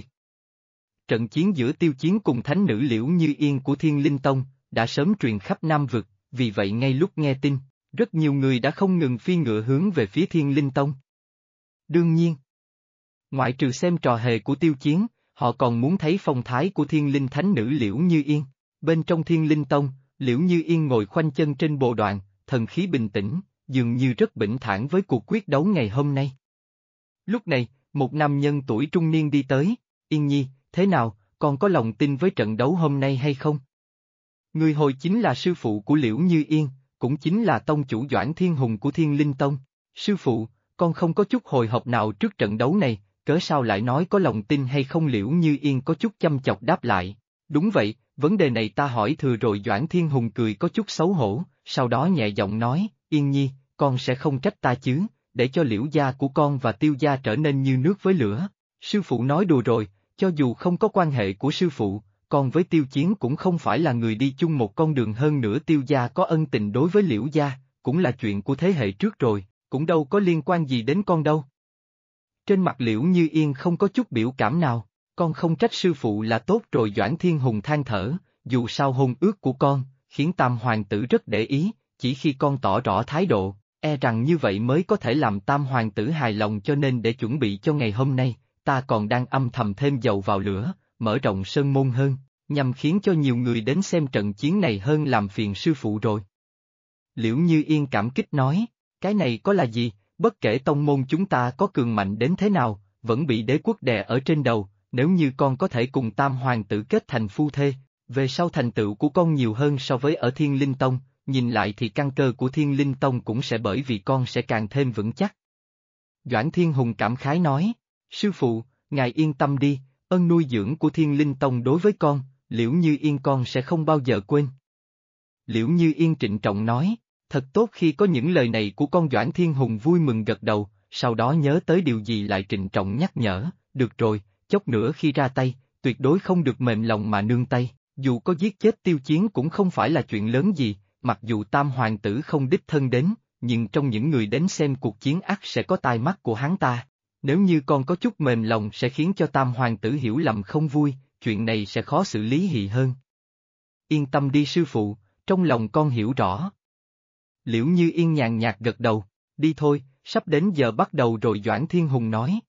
Speaker 1: Trận chiến giữa Tiêu Chiến cùng thánh nữ Liễu Như Yên của Thiên Linh Tông, đã sớm truyền khắp Nam vực, vì vậy ngay lúc nghe tin, rất nhiều người đã không ngừng phi ngựa hướng về phía Thiên Linh Tông. Đương nhiên, ngoại trừ xem trò hề của Tiêu Chiến, họ còn muốn thấy phong thái của Thiên Linh Thánh nữ Liễu Như Yên. Bên trong Thiên Linh Tông, Liễu Như Yên ngồi khoanh chân trên bồ đoàn, thần khí bình tĩnh, dường như rất bình thản với cuộc quyết đấu ngày hôm nay. Lúc này, một nam nhân tuổi trung niên đi tới, Yên Nhi, thế nào, con có lòng tin với trận đấu hôm nay hay không? Người hồi chính là sư phụ của Liễu Như Yên, cũng chính là tông chủ Doãn Thiên Hùng của Thiên Linh Tông. Sư phụ, con không có chút hồi hộp nào trước trận đấu này, cớ sao lại nói có lòng tin hay không? Liễu Như Yên có chút chăm chọc đáp lại. Đúng vậy, vấn đề này ta hỏi thừa rồi. Doãn Thiên Hùng cười có chút xấu hổ, sau đó nhẹ giọng nói, Yên Nhi, con sẽ không trách ta chứ, để cho Liễu gia của con và Tiêu gia trở nên như nước với lửa. Sư phụ nói đùa rồi, cho dù không có quan hệ của sư phụ, con với Tiêu Chiến cũng không phải là người đi chung một con đường, hơn nữa Tiêu gia có ân tình đối với Liễu gia, cũng là chuyện của thế hệ trước rồi, cũng đâu có liên quan gì đến con đâu. Trên mặt Liễu Như Yên không có chút biểu cảm nào, con không trách sư phụ là tốt rồi. Doãn Thiên Hùng than thở, dù sao hôn ước của con, khiến Tam Hoàng tử rất để ý, chỉ khi con tỏ rõ thái độ, e rằng như vậy mới có thể làm Tam Hoàng tử hài lòng, cho nên để chuẩn bị cho ngày hôm nay, ta còn đang âm thầm thêm dầu vào lửa, mở rộng sơn môn hơn, nhằm khiến cho nhiều người đến xem trận chiến này hơn làm phiền sư phụ rồi. Liễu Như Yên cảm kích nói, cái này có là gì, bất kể tông môn chúng ta có cường mạnh đến thế nào, vẫn bị đế quốc đè ở trên đầu, nếu như con có thể cùng Tam Hoàng tử kết thành phu thê, về sau thành tựu của con nhiều hơn so với ở Thiên Linh Tông, nhìn lại thì căn cơ của Thiên Linh Tông cũng sẽ bởi vì con sẽ càng thêm vững chắc. Doãn Thiên Hùng cảm khái nói, sư phụ, ngài yên tâm đi, ơn nuôi dưỡng của Thiên Linh Tông đối với con, Liễu Như Yên con sẽ không bao giờ quên. Liễu Như Yên trịnh trọng nói, thật tốt khi có những lời này của con. Doãn Thiên Hùng vui mừng gật đầu, sau đó nhớ tới điều gì lại trịnh trọng nhắc nhở, được rồi, chốc nữa khi ra tay, tuyệt đối không được mềm lòng mà nương tay, dù có giết chết Tiêu Chiến cũng không phải là chuyện lớn gì, mặc dù Tam Hoàng tử không đích thân đến, nhưng trong những người đến xem cuộc chiến ắt sẽ có tai mắt của hắn ta. Nếu như con có chút mềm lòng sẽ khiến cho Tam Hoàng tử hiểu lầm không vui, chuyện này sẽ khó xử lý hị hơn. Yên tâm đi sư phụ, trong lòng con hiểu rõ. Liễu Như Yên nhàn nhạt gật đầu, đi thôi, sắp đến giờ bắt đầu rồi. Doãn Thiên Hùng nói.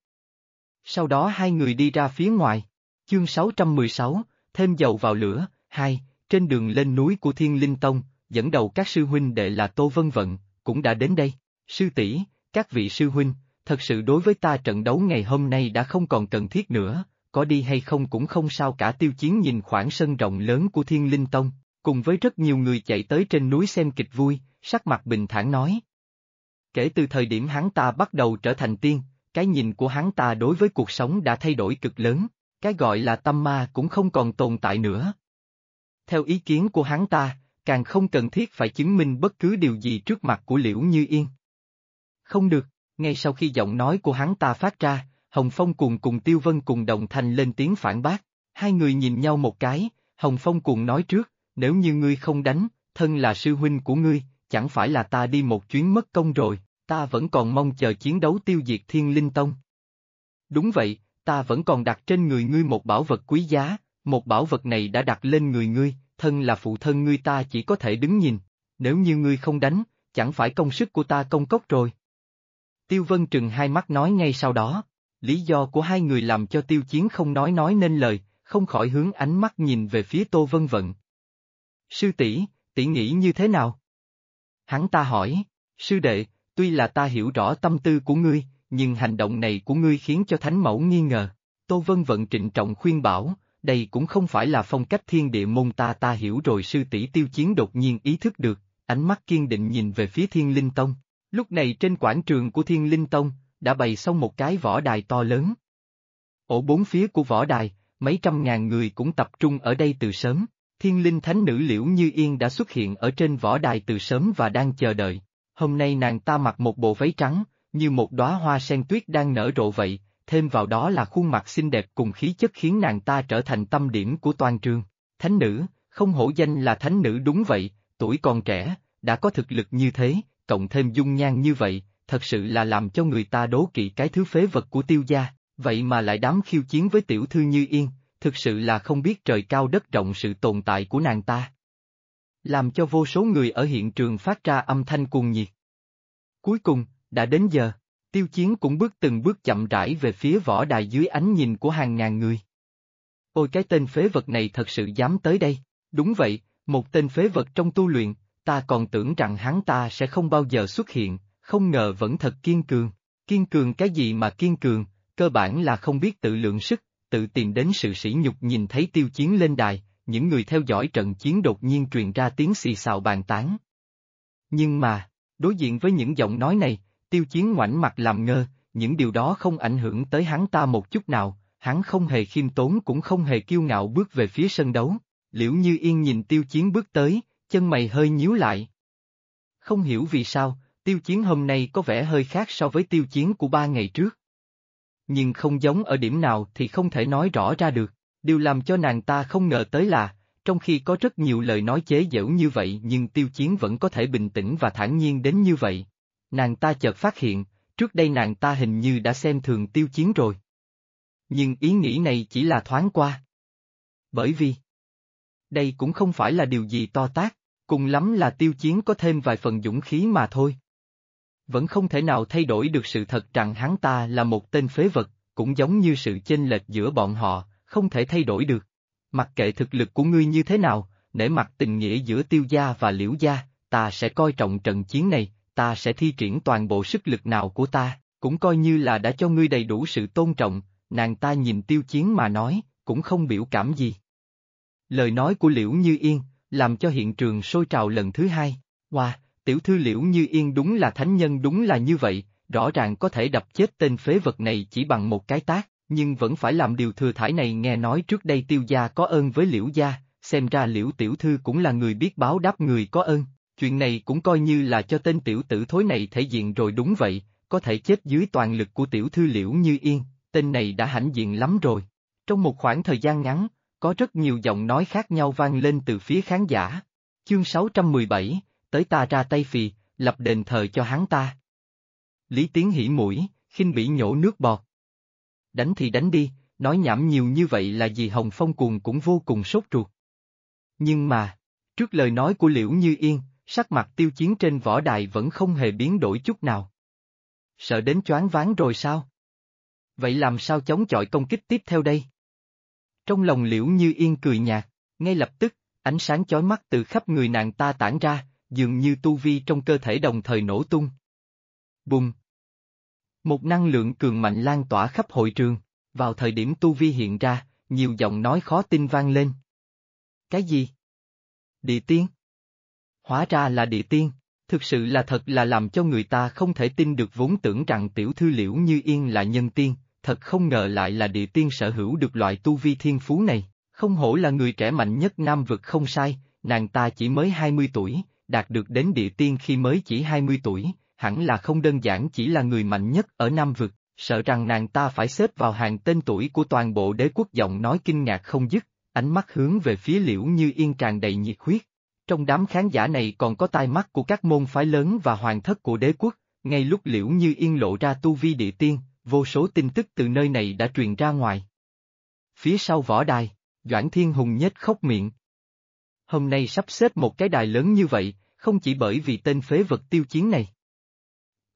Speaker 1: Sau đó hai người đi ra phía ngoài. Chương 616, thêm dầu vào lửa. 2, trên đường lên núi của Thiên Linh Tông, dẫn đầu các sư huynh đệ là Tô Vân Vận, cũng đã đến đây. Sư tỷ, các vị sư huynh, thật sự đối với ta trận đấu ngày hôm nay đã không còn cần thiết nữa, có đi hay không cũng không sao cả. Tiêu Chiến nhìn khoảng sân rộng lớn của Thiên Linh Tông, cùng với rất nhiều người chạy tới trên núi xem kịch vui, sắc mặt bình thản nói. Kể từ thời điểm hắn ta bắt đầu trở thành tiên, cái nhìn của hắn ta đối với cuộc sống đã thay đổi cực lớn, cái gọi là tâm ma cũng không còn tồn tại nữa. Theo ý kiến của hắn ta, càng không cần thiết phải chứng minh bất cứ điều gì trước mặt của Liễu Như Yên. Không được, ngay sau khi giọng nói của hắn ta phát ra, Hồng Phong Cuồng cùng Tiêu Vân cùng đồng thanh lên tiếng phản bác, hai người nhìn nhau một cái, Hồng Phong Cuồng nói trước, nếu như ngươi không đánh, thân là sư huynh của ngươi, chẳng phải là ta đi một chuyến mất công rồi, ta vẫn còn mong chờ chiến đấu tiêu diệt Thiên Linh Tông. Đúng vậy, ta vẫn còn đặt trên người ngươi một bảo vật quý giá, một bảo vật này đã đặt lên người ngươi, thân là phụ thân ngươi ta chỉ có thể đứng nhìn, nếu như ngươi không đánh, chẳng phải công sức của ta công cốc rồi. Tiêu Vân trừng hai mắt nói ngay sau đó. Lý do của hai người làm cho Tiêu Chiến không nói nên lời, không khỏi hướng ánh mắt nhìn về phía Tô Vân Vận. Sư tỷ, tỷ nghĩ như thế nào? Hắn ta hỏi, sư đệ, tuy là ta hiểu rõ tâm tư của ngươi, nhưng hành động này của ngươi khiến cho Thánh Mẫu nghi ngờ. Tô Vân Vận trịnh trọng khuyên bảo, đây cũng không phải là phong cách Thiên Địa môn ta hiểu rồi. Sư tỷ. Tiêu Chiến đột nhiên ý thức được, ánh mắt kiên định nhìn về phía Thiên Linh Tông. Lúc này trên quảng trường của Thiên Linh Tông, đã bày xong một cái võ đài to lớn. Ở bốn phía của võ đài, mấy trăm ngàn người cũng tập trung ở đây từ sớm. Thiên Linh Thánh Nữ Liễu Như Yên đã xuất hiện ở trên võ đài từ sớm và đang chờ đợi. Hôm nay nàng ta mặc một bộ váy trắng, như một đóa hoa sen tuyết đang nở rộ vậy, thêm vào đó là khuôn mặt xinh đẹp cùng khí chất khiến nàng ta trở thành tâm điểm của toàn trường. Thánh nữ, không hổ danh là thánh nữ đúng vậy, tuổi còn trẻ, đã có thực lực như thế, cộng thêm dung nhan như vậy, thật sự là làm cho người ta đố kỵ cái thứ phế vật của Tiêu gia, vậy mà lại dám khiêu chiến với tiểu thư Như Yên, thực sự là không biết trời cao đất rộng sự tồn tại của nàng ta. Làm cho vô số người ở hiện trường phát ra âm thanh cuồng nhiệt. Cuối cùng, đã đến giờ, Tiêu Chiến cũng từng bước chậm rãi về phía võ đài dưới ánh nhìn của hàng ngàn người. Ôi cái tên phế vật này thật sự dám tới đây, đúng vậy, một tên phế vật trong tu luyện, ta còn tưởng rằng hắn ta sẽ không bao giờ xuất hiện, không ngờ vẫn thật kiên cường. Kiên cường cái gì mà kiên cường, cơ bản là không biết tự lượng sức, tự tìm đến sự sỉ nhục. Nhìn thấy Tiêu Chiến lên đài, những người theo dõi trận chiến đột nhiên truyền ra tiếng xì xào bàn tán. Nhưng mà, đối diện với những giọng nói này, Tiêu Chiến ngoảnh mặt làm ngơ, những điều đó không ảnh hưởng tới hắn ta một chút nào, hắn không hề khiêm tốn cũng không hề kiêu ngạo bước về phía sân đấu. Liễu Như Yên nhìn Tiêu Chiến bước tới, chân mày hơi nhíu lại. Không hiểu vì sao, Tiêu Chiến hôm nay có vẻ hơi khác so với Tiêu Chiến của 3 ngày trước. Nhưng không giống ở điểm nào thì không thể nói rõ ra được, điều làm cho nàng ta không ngờ tới là, trong khi có rất nhiều lời nói chế giễu như vậy nhưng Tiêu Chiến vẫn có thể bình tĩnh và thản nhiên đến như vậy. Nàng ta chợt phát hiện, trước đây nàng ta hình như đã xem thường Tiêu Chiến rồi. Nhưng ý nghĩ này chỉ là thoáng qua. Bởi vì, đây cũng không phải là điều gì to tát, cùng lắm là Tiêu Chiến có thêm vài phần dũng khí mà thôi. Vẫn không thể nào thay đổi được sự thật rằng hắn ta là một tên phế vật, cũng giống như sự chênh lệch giữa bọn họ, không thể thay đổi được. Mặc kệ thực lực của ngươi như thế nào, nể mặt tình nghĩa giữa Tiêu gia và Liễu gia, ta sẽ coi trọng trận chiến này, ta sẽ thi triển toàn bộ sức lực nào của ta, cũng coi như là đã cho ngươi đầy đủ sự tôn trọng. Nàng ta nhìn Tiêu Chiến mà nói, cũng không biểu cảm gì. Lời nói của Liễu Như Yên, làm cho hiện trường sôi trào lần thứ hai. Wow, tiểu thư Liễu Như Yên đúng là thánh nhân, đúng là như vậy, rõ ràng có thể đập chết tên phế vật này chỉ bằng một cái tát, nhưng vẫn phải làm điều thừa thãi này. Nghe nói trước đây Tiêu gia có ơn với Liễu gia, xem ra Liễu tiểu thư cũng là người biết báo đáp người có ơn, chuyện này cũng coi như là cho tên tiểu tử thối này thể diện rồi. Đúng vậy, có thể chết dưới toàn lực của tiểu thư Liễu Như Yên, tên này đã hãnh diện lắm rồi. Trong một khoảng thời gian ngắn, có rất nhiều giọng nói khác nhau vang lên từ phía khán giả. Chương 617, tới ta ra tay phì, lập đền thờ cho hắn ta. Lý Tiến hỉ mũi, khinh bỉ nhổ nước bọt. Đánh thì đánh đi, nói nhảm nhiều như vậy là gì? Hồng Phong Cuồng cũng vô cùng sốt ruột. Nhưng mà, trước lời nói của Liễu Như Yên, sắc mặt Tiêu Chiến trên võ đài vẫn không hề biến đổi chút nào. Sợ đến choáng váng rồi sao? Vậy làm sao chống chọi công kích tiếp theo đây? Trong lòng Liễu Như Yên cười nhạt, ngay lập tức, ánh sáng chói mắt từ khắp người nàng ta tản ra, dường như tu vi trong cơ thể đồng thời nổ tung. Bùng! Một năng lượng cường mạnh lan tỏa khắp hội trường, vào thời điểm tu vi hiện ra, nhiều giọng nói khó tin vang lên. Cái gì? Địa tiên? Hóa ra là địa tiên, thực sự là thật là làm cho người ta không thể tin được. Vốn tưởng rằng tiểu thư Liễu Như Yên là nhân tiên, thật không ngờ lại là địa tiên, sở hữu được loại tu vi thiên phú này, không hổ là người trẻ mạnh nhất Nam vực. Không sai, nàng ta chỉ mới 20 tuổi, đạt được đến địa tiên khi mới chỉ 20 tuổi, hẳn là không đơn giản chỉ là người mạnh nhất ở Nam vực, sợ rằng nàng ta phải xếp vào hàng tên tuổi của toàn bộ đế quốc. Giọng nói kinh ngạc không dứt, ánh mắt hướng về phía Liễu Như Yên tràn đầy nhiệt huyết. Trong đám khán giả này còn có tai mắt của các môn phái lớn và hoàng thất của đế quốc, ngay lúc Liễu Như Yên lộ ra tu vi địa tiên, vô số tin tức từ nơi này đã truyền ra ngoài. Phía sau võ đài, Doãn Thiên Hùng nhếch khóc miệng. Hôm nay sắp xếp một cái đài lớn như vậy, không chỉ bởi vì tên phế vật Tiêu Chiến này,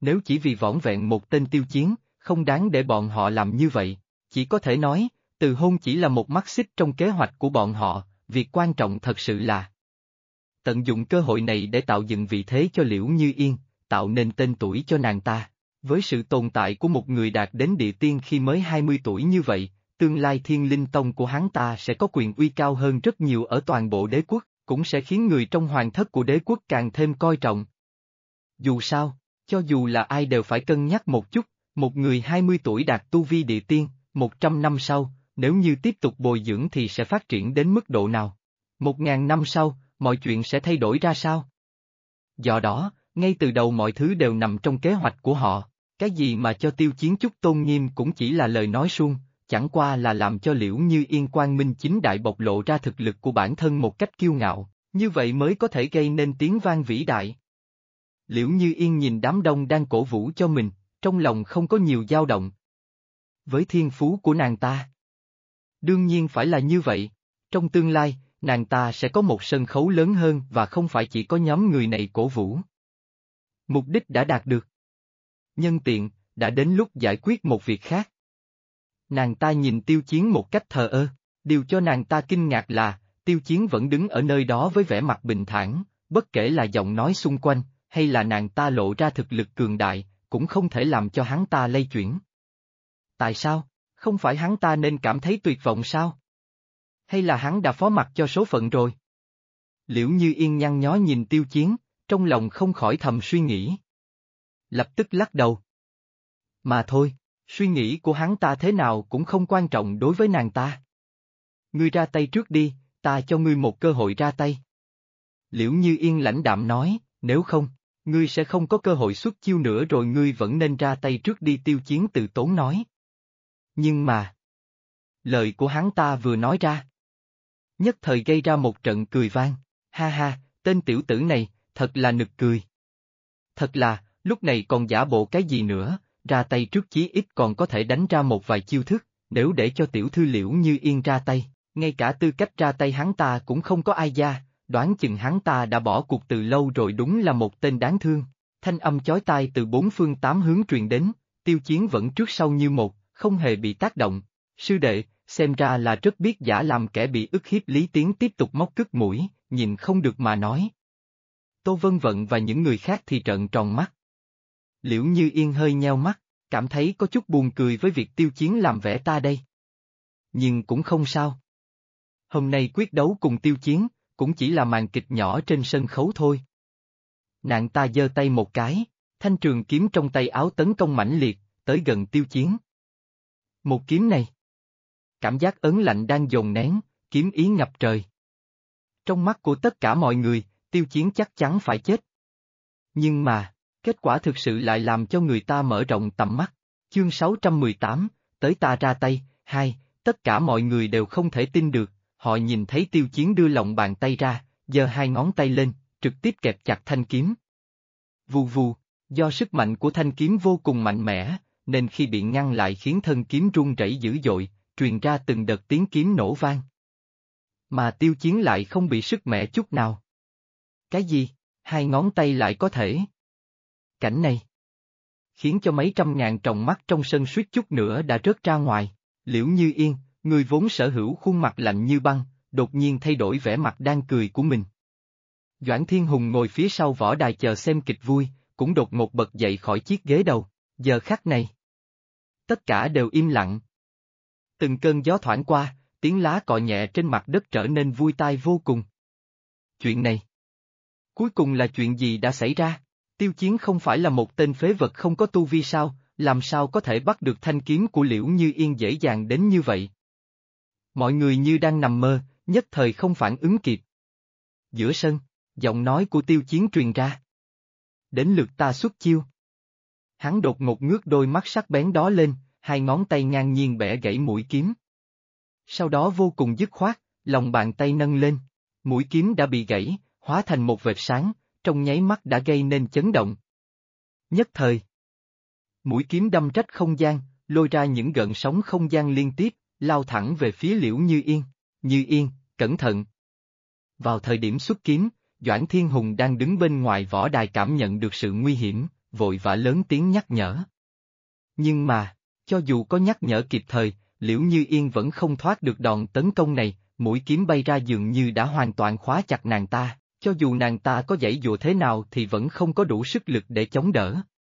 Speaker 1: Nếu chỉ vì vỏn vẹn một tên Tiêu Chiến, không đáng để bọn họ làm như vậy. Chỉ có thể nói, từ hôn chỉ là một mắt xích trong kế hoạch của bọn họ, việc quan trọng thật sự là tận dụng cơ hội này để tạo dựng vị thế cho Liễu Như Yên, tạo nên tên tuổi cho nàng ta. Với sự tồn tại của một người đạt đến địa tiên khi mới 20 tuổi như vậy, tương lai Thiên Linh Tông của hắn ta sẽ có quyền uy cao hơn rất nhiều ở toàn bộ đế quốc, cũng sẽ khiến người trong hoàng thất của đế quốc càng thêm coi trọng. Dù sao, cho dù là ai đều phải cân nhắc một chút, một người 20 tuổi đạt tu vi địa tiên, 100 năm sau, nếu như tiếp tục bồi dưỡng thì sẽ phát triển đến mức độ nào? 1000 năm sau, mọi chuyện sẽ thay đổi ra sao? Do đó, ngay từ đầu mọi thứ đều nằm trong kế hoạch của họ, cái gì mà cho Tiêu Chiến chút tôn nghiêm cũng chỉ là lời nói suông, chẳng qua là làm cho Liễu Như Yên quang minh chính đại bộc lộ ra thực lực của bản thân một cách kiêu ngạo, như vậy mới có thể gây nên tiếng vang vĩ đại. Liễu Như Yên nhìn đám đông đang cổ vũ cho mình, trong lòng không có nhiều dao động. Với thiên phú của nàng ta, đương nhiên phải là như vậy, trong tương lai, nàng ta sẽ có một sân khấu lớn hơn và không phải chỉ có nhóm người này cổ vũ. Mục đích đã đạt được. Nhân tiện, đã đến lúc giải quyết một việc khác. Nàng ta nhìn Tiêu Chiến một cách thờ ơ, điều cho nàng ta kinh ngạc là, Tiêu Chiến vẫn đứng ở nơi đó với vẻ mặt bình thản, bất kể là giọng nói xung quanh, hay là nàng ta lộ ra thực lực cường đại, cũng không thể làm cho hắn ta lay chuyển. Tại sao? Không phải hắn ta nên cảm thấy tuyệt vọng sao? Hay là hắn đã phó mặc cho số phận rồi? Liễu Như Yên nhăn nhó nhìn Tiêu Chiến, trong lòng không khỏi thầm suy nghĩ. Lập tức lắc đầu. Mà thôi, suy nghĩ của hắn ta thế nào cũng không quan trọng đối với nàng ta. Ngươi ra tay trước đi, ta cho ngươi một cơ hội ra tay. Liễu Như Yên lãnh đạm nói, nếu không, ngươi sẽ không có cơ hội xuất chiêu nữa rồi, ngươi vẫn nên ra tay trước đi, Tiêu Chiến từ tốn nói. Nhưng mà, lời của hắn ta vừa nói ra, nhất thời gây ra một trận cười vang, ha ha, tên tiểu tử này, thật là nực cười. Thật là, lúc này còn giả bộ cái gì nữa, ra tay trước chí ít còn có thể đánh ra một vài chiêu thức, nếu để cho tiểu thư Liễu Như Yên ra tay, ngay cả tư cách ra tay hắn ta cũng không có ai ra, đoán chừng hắn ta đã bỏ cuộc từ lâu rồi, đúng là một tên đáng thương. Thanh âm chói tai từ bốn phương tám hướng truyền đến, Tiêu Chiến vẫn trước sau như một, không hề bị tác động. Sư đệ, xem ra là rất biết giả làm kẻ bị ức hiếp. Lý Tiến tiếp tục móc cứt mũi, nhìn không được mà nói. Tô Vân Vận và những người khác thì trợn tròn mắt. Liễu Như Yên hơi nheo mắt, cảm thấy có chút buồn cười với việc Tiêu Chiến làm vẻ ta đây. Nhưng cũng không sao. Hôm nay quyết đấu cùng Tiêu Chiến, cũng chỉ là màn kịch nhỏ trên sân khấu thôi. Nàng ta giơ tay một cái, thanh trường kiếm trong tay áo tấn công mãnh liệt, tới gần Tiêu Chiến. Một kiếm này. Cảm giác ớn lạnh đang dồn nén, kiếm ý ngập trời. Trong mắt của tất cả mọi người, Tiêu Chiến chắc chắn phải chết. Nhưng mà, kết quả thực sự lại làm cho người ta mở rộng tầm mắt. Chương 618, tới ta ra tay, tất cả mọi người đều không thể tin được, họ nhìn thấy Tiêu Chiến đưa lòng bàn tay ra, giơ hai ngón tay lên, trực tiếp kẹp chặt thanh kiếm. Vù vù, do sức mạnh của thanh kiếm vô cùng mạnh mẽ, nên khi bị ngăn lại khiến thân kiếm rung rẩy dữ dội, truyền ra từng đợt tiếng kiếm nổ vang. Mà Tiêu Chiến lại không bị sức mẻ chút nào. Cái gì? Hai ngón tay lại có thể? Cảnh này khiến cho mấy trăm ngàn tròng mắt trong sân suýt chút nữa đã rớt ra ngoài. Liễu Như Yên, người vốn sở hữu khuôn mặt lạnh như băng, đột nhiên thay đổi vẻ mặt đang cười của mình. Doãn Thiên Hùng ngồi phía sau võ đài chờ xem kịch vui, cũng đột ngột bật dậy khỏi chiếc ghế đầu. Giờ khắc này, tất cả đều im lặng. Từng cơn gió thoảng qua, tiếng lá cọ nhẹ trên mặt đất trở nên vui tai vô cùng. Chuyện này, cuối cùng là chuyện gì đã xảy ra? Tiêu Chiến không phải là một tên phế vật không có tu vi sao, làm sao có thể bắt được thanh kiếm của Liễu Như Yên dễ dàng đến như vậy? Mọi người như đang nằm mơ, nhất thời không phản ứng kịp. Giữa sân, giọng nói của Tiêu Chiến truyền ra. Đến lượt ta xuất chiêu. Hắn đột ngột ngước đôi mắt sắc bén đó lên, hai ngón tay ngang nhiên bẻ gãy mũi kiếm. Sau đó vô cùng dứt khoát, lòng bàn tay nâng lên, mũi kiếm đã bị gãy, hóa thành một vệt sáng, trong nháy mắt đã gây nên chấn động. Nhất thời, mũi kiếm đâm rách không gian, lôi ra những gợn sóng không gian liên tiếp, lao thẳng về phía Liễu Như Yên. Như Yên, cẩn thận! Vào thời điểm xuất kiếm, Doãn Thiên Hùng đang đứng bên ngoài võ đài cảm nhận được sự nguy hiểm, vội vã lớn tiếng nhắc nhở. Nhưng mà, cho dù có nhắc nhở kịp thời, Liễu Như Yên vẫn không thoát được đòn tấn công này, mũi kiếm bay ra dường như đã hoàn toàn khóa chặt nàng ta, cho dù nàng ta có giãy giụa thế nào thì vẫn không có đủ sức lực để chống đỡ.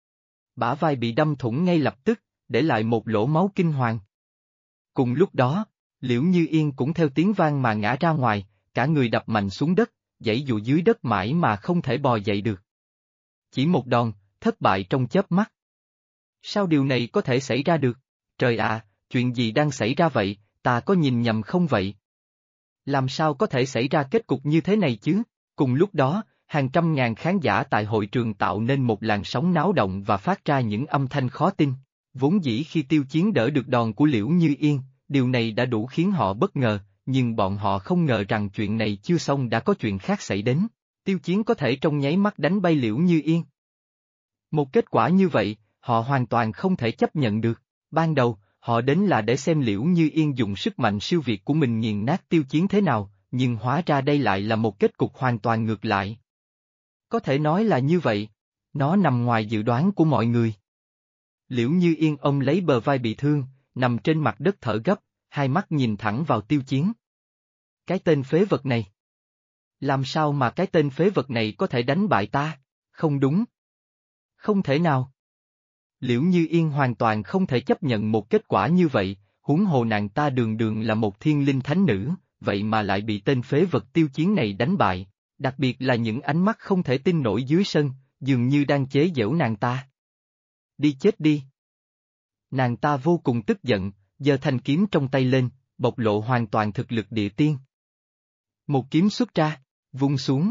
Speaker 1: Bả vai bị đâm thủng ngay lập tức, để lại một lỗ máu kinh hoàng. Cùng lúc đó, Liễu Như Yên cũng theo tiếng vang mà ngã ra ngoài, cả người đập mạnh xuống đất, giãy giụa dưới đất mãi mà không thể bò dậy được. Chỉ một đòn, thất bại trong chớp mắt. Sao điều này có thể xảy ra được? Trời ạ, chuyện gì đang xảy ra vậy, ta có nhìn nhầm không vậy? Làm sao có thể xảy ra kết cục như thế này chứ? Cùng lúc đó, hàng trăm ngàn khán giả tại hội trường tạo nên một làn sóng náo động và phát ra những âm thanh khó tin. Vốn dĩ khi Tiêu Chiến đỡ được đòn của Liễu Như Yên, điều này đã đủ khiến họ bất ngờ, nhưng bọn họ không ngờ rằng chuyện này chưa xong đã có chuyện khác xảy đến. Tiêu Chiến có thể trong nháy mắt đánh bay Liễu Như Yên. Một kết quả như vậy, họ hoàn toàn không thể chấp nhận được. Ban đầu, họ đến là để xem Liễu Như Yên dùng sức mạnh siêu việt của mình nghiền nát Tiêu Chiến thế nào, nhưng hóa ra đây lại là một kết cục hoàn toàn ngược lại. Có thể nói là như vậy, nó nằm ngoài dự đoán của mọi người. Liễu Như Yên ôm lấy bờ vai bị thương, nằm trên mặt đất thở gấp, hai mắt nhìn thẳng vào Tiêu Chiến. Cái tên phế vật này. Làm sao mà cái tên phế vật này có thể đánh bại ta? Không đúng. Không thể nào. Liễu Như Yên hoàn toàn không thể chấp nhận một kết quả như vậy, huống hồ nàng ta đường đường là một thiên linh thánh nữ, vậy mà lại bị tên phế vật Tiêu Chiến này đánh bại, đặc biệt là những ánh mắt không thể tin nổi dưới sân, dường như đang chế giễu nàng ta. Đi chết đi. Nàng ta vô cùng tức giận, giơ thanh kiếm trong tay lên, bộc lộ hoàn toàn thực lực địa tiên. Một kiếm xuất ra, vung xuống.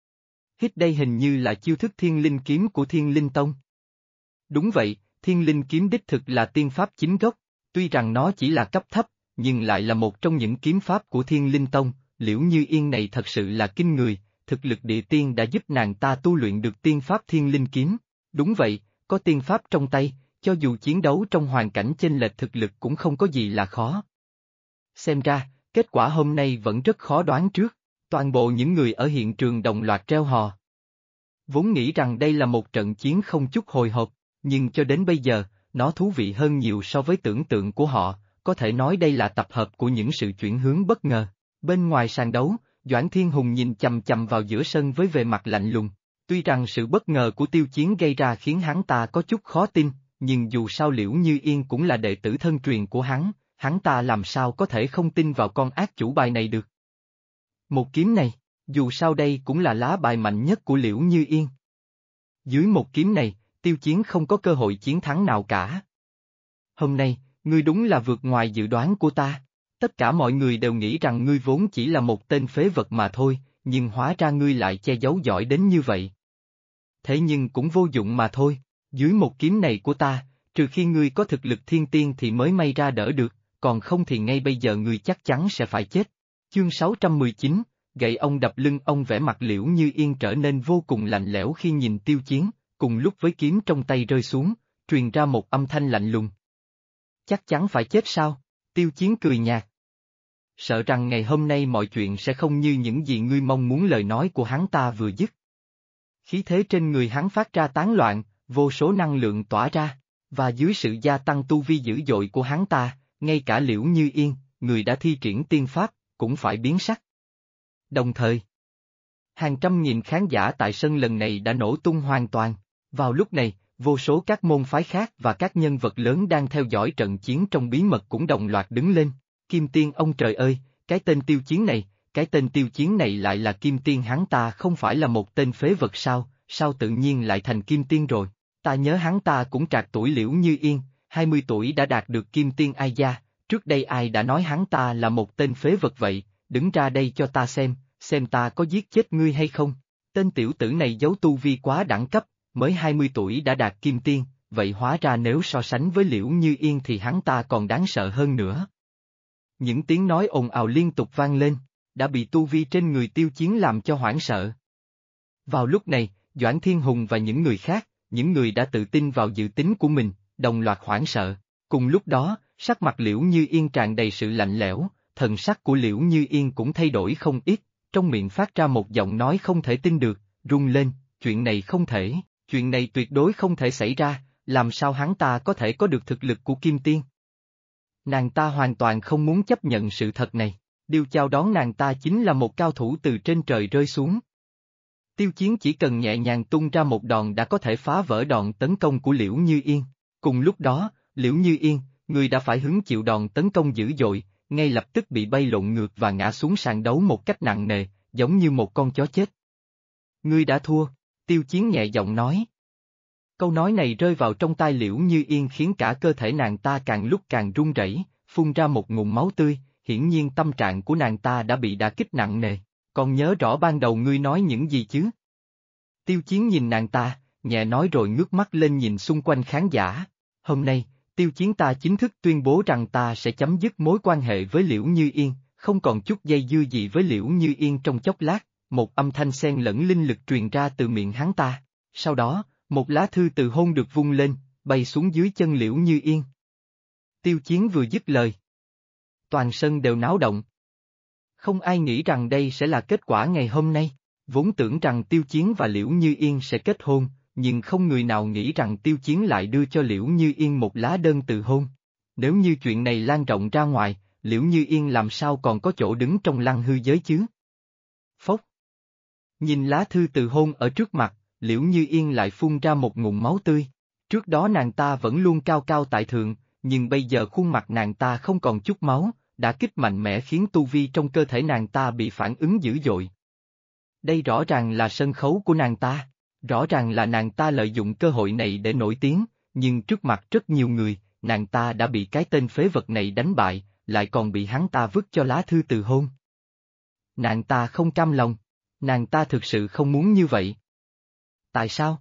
Speaker 1: Hít đây hình như là chiêu thức thiên linh kiếm của Thiên Linh Tông. Đúng vậy, thiên linh kiếm đích thực là tiên pháp chính gốc, tuy rằng nó chỉ là cấp thấp, nhưng lại là một trong những kiếm pháp của Thiên Linh Tông. Liễu Như Yên này thật sự là kinh người, thực lực địa tiên đã giúp nàng ta tu luyện được tiên pháp thiên linh kiếm. Đúng vậy, có tiên pháp trong tay, cho dù chiến đấu trong hoàn cảnh chênh lệch thực lực cũng không có gì là khó. Xem ra, kết quả hôm nay vẫn rất khó đoán trước, toàn bộ những người ở hiện trường đồng loạt reo hò. Vốn nghĩ rằng đây là một trận chiến không chút hồi hộp, nhưng cho đến bây giờ, nó thú vị hơn nhiều so với tưởng tượng của họ, có thể nói đây là tập hợp của những sự chuyển hướng bất ngờ. Bên ngoài sàn đấu, Doãn Thiên Hùng nhìn chằm chằm vào giữa sân với vẻ mặt lạnh lùng. Tuy rằng sự bất ngờ của Tiêu Chiến gây ra khiến hắn ta có chút khó tin, nhưng dù sao Liễu Như Yên cũng là đệ tử thân truyền của hắn ta làm sao có thể không tin vào con ác chủ bài này được. Một kiếm này, dù sao đây cũng là lá bài mạnh nhất của Liễu Như Yên. Dưới một kiếm này, Tiêu Chiến không có cơ hội chiến thắng nào cả. Hôm nay, ngươi đúng là vượt ngoài dự đoán của ta. Tất cả mọi người đều nghĩ rằng ngươi vốn chỉ là một tên phế vật mà thôi, nhưng hóa ra ngươi lại che giấu giỏi đến như vậy. Thế nhưng cũng vô dụng mà thôi, dưới một kiếm này của ta, trừ khi ngươi có thực lực thiên tiên thì mới may ra đỡ được, còn không thì ngay bây giờ ngươi chắc chắn sẽ phải chết. Chương 619, gậy ông đập lưng ông. Vẻ mặt Liễu Như Yên trở nên vô cùng lạnh lẽo khi nhìn Tiêu Chiến, cùng lúc với kiếm trong tay rơi xuống, truyền ra một âm thanh lạnh lùng. Chắc chắn phải chết sao? Tiêu Chiến cười nhạt. Sợ rằng ngày hôm nay mọi chuyện sẽ không như những gì ngươi mong muốn. Lời nói của hắn ta vừa dứt. Khí thế trên người hắn phát ra tán loạn, vô số năng lượng tỏa ra, và dưới sự gia tăng tu vi dữ dội của hắn ta, ngay cả Liễu Như Yên, người đã thi triển tiên pháp, cũng phải biến sắc. Đồng thời, hàng trăm nghìn khán giả tại sân lần này đã nổ tung hoàn toàn. Vào lúc này, vô số các môn phái khác và các nhân vật lớn đang theo dõi trận chiến trong bí mật cũng đồng loạt đứng lên. Kim Tiên, ông trời ơi, cái tên Tiêu Chiến này lại là Kim Tiên. Hắn ta không phải là một tên phế vật sao, sao tự nhiên lại thành Kim Tiên rồi? Ta nhớ hắn ta cũng trạc tuổi Liễu Như Yên, 20 tuổi đã đạt được Kim Tiên ai gia, trước đây ai đã nói hắn ta là một tên phế vật vậy, đứng ra đây cho ta xem ta có giết chết ngươi hay không? Tên tiểu tử này giấu tu vi quá đẳng cấp, mới 20 tuổi đã đạt Kim Tiên, vậy hóa ra nếu so sánh với Liễu Như Yên thì hắn ta còn đáng sợ hơn nữa. Những tiếng nói ồn ào liên tục vang lên, đã bị tu vi trên người Tiêu Chiến làm cho hoảng sợ. Vào lúc này, Doãn Thiên Hùng và những người khác, những người đã tự tin vào dự tính của mình, đồng loạt hoảng sợ. Cùng lúc đó, sắc mặt Liễu Như Yên tràn đầy sự lạnh lẽo, thần sắc của Liễu Như Yên cũng thay đổi không ít, trong miệng phát ra một giọng nói không thể tin được, rung lên, chuyện chuyện này tuyệt đối không thể xảy ra, làm sao hắn ta có thể có được thực lực của Kim Tiên? Nàng ta hoàn toàn không muốn chấp nhận sự thật này, điều chào đón nàng ta chính là một cao thủ từ trên trời rơi xuống. Tiêu Chiến chỉ cần nhẹ nhàng tung ra một đòn đã có thể phá vỡ đòn tấn công của Liễu Như Yên. Cùng lúc đó, Liễu Như Yên, người đã phải hứng chịu đòn tấn công dữ dội, ngay lập tức bị bay lộn ngược và ngã xuống sàn đấu một cách nặng nề, giống như một con chó chết. Ngươi đã thua, Tiêu Chiến nhẹ giọng nói. Câu nói này rơi vào trong tai Liễu Như Yên khiến cả cơ thể nàng ta càng lúc càng run rẩy, phun ra một ngụm máu tươi, hiển nhiên tâm trạng của nàng ta đã bị đả kích nặng nề. Còn nhớ rõ ban đầu ngươi nói những gì chứ? Tiêu Chiến nhìn nàng ta, nhẹ nói rồi ngước mắt lên nhìn xung quanh khán giả. Hôm nay, Tiêu Chiến ta chính thức tuyên bố rằng ta sẽ chấm dứt mối quan hệ với Liễu Như Yên, không còn chút dây dưa gì với Liễu Như Yên trong chốc lát, một âm thanh xen lẫn linh lực truyền ra từ miệng hắn ta. Sau đó, một lá thư từ hôn được vung lên, bay xuống dưới chân Liễu Như Yên. Tiêu Chiến vừa dứt lời. Toàn sân đều náo động. Không ai nghĩ rằng đây sẽ là kết quả ngày hôm nay, vốn tưởng rằng Tiêu Chiến và Liễu Như Yên sẽ kết hôn, nhưng không người nào nghĩ rằng Tiêu Chiến lại đưa cho Liễu Như Yên một lá đơn từ hôn. Nếu như chuyện này lan rộng ra ngoài, Liễu Như Yên làm sao còn có chỗ đứng trong lăng hư giới chứ? Phốc. Nhìn lá thư từ hôn ở trước mặt, Liễu Như Yên lại phun ra một ngụm máu tươi. Trước đó nàng ta vẫn luôn cao cao tại thượng, nhưng bây giờ khuôn mặt nàng ta không còn chút máu, đã kích mạnh mẽ khiến tu vi trong cơ thể nàng ta bị phản ứng dữ dội. Đây rõ ràng là sân khấu của nàng ta, rõ ràng là nàng ta lợi dụng cơ hội này để nổi tiếng, nhưng trước mặt rất nhiều người, nàng ta đã bị cái tên phế vật này đánh bại, lại còn bị hắn ta vứt cho lá thư từ hôn. Nàng ta không cam lòng, nàng ta thực sự không muốn như vậy. Tại sao?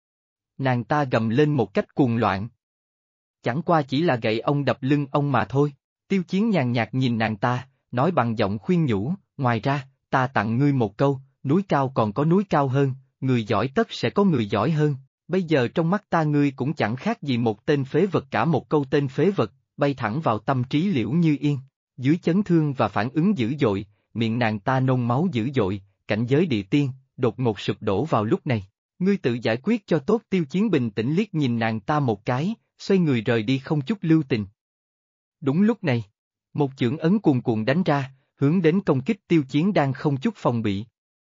Speaker 1: Nàng ta gầm lên một cách cuồng loạn. Chẳng qua chỉ là gậy ông đập lưng ông mà thôi. Tiêu Chiến nhàn nhạt nhìn nàng ta, nói bằng giọng khuyên nhủ, ngoài ra, ta tặng ngươi một câu, núi cao còn có núi cao hơn, người giỏi tất sẽ có người giỏi hơn, bây giờ trong mắt ta ngươi cũng chẳng khác gì một tên phế vật cả. Một câu tên phế vật, bay thẳng vào tâm trí Liễu Như Yên, dưới chấn thương và phản ứng dữ dội, miệng nàng ta nôn máu dữ dội, cảnh giới địa tiên, đột ngột sụp đổ vào lúc này, ngươi tự giải quyết cho tốt. Tiêu Chiến bình tĩnh liếc nhìn nàng ta một cái, xoay người rời đi không chút lưu tình. Đúng lúc này, một chưởng ấn cuồn cuộn đánh ra, hướng đến công kích Tiêu Chiến đang không chút phòng bị.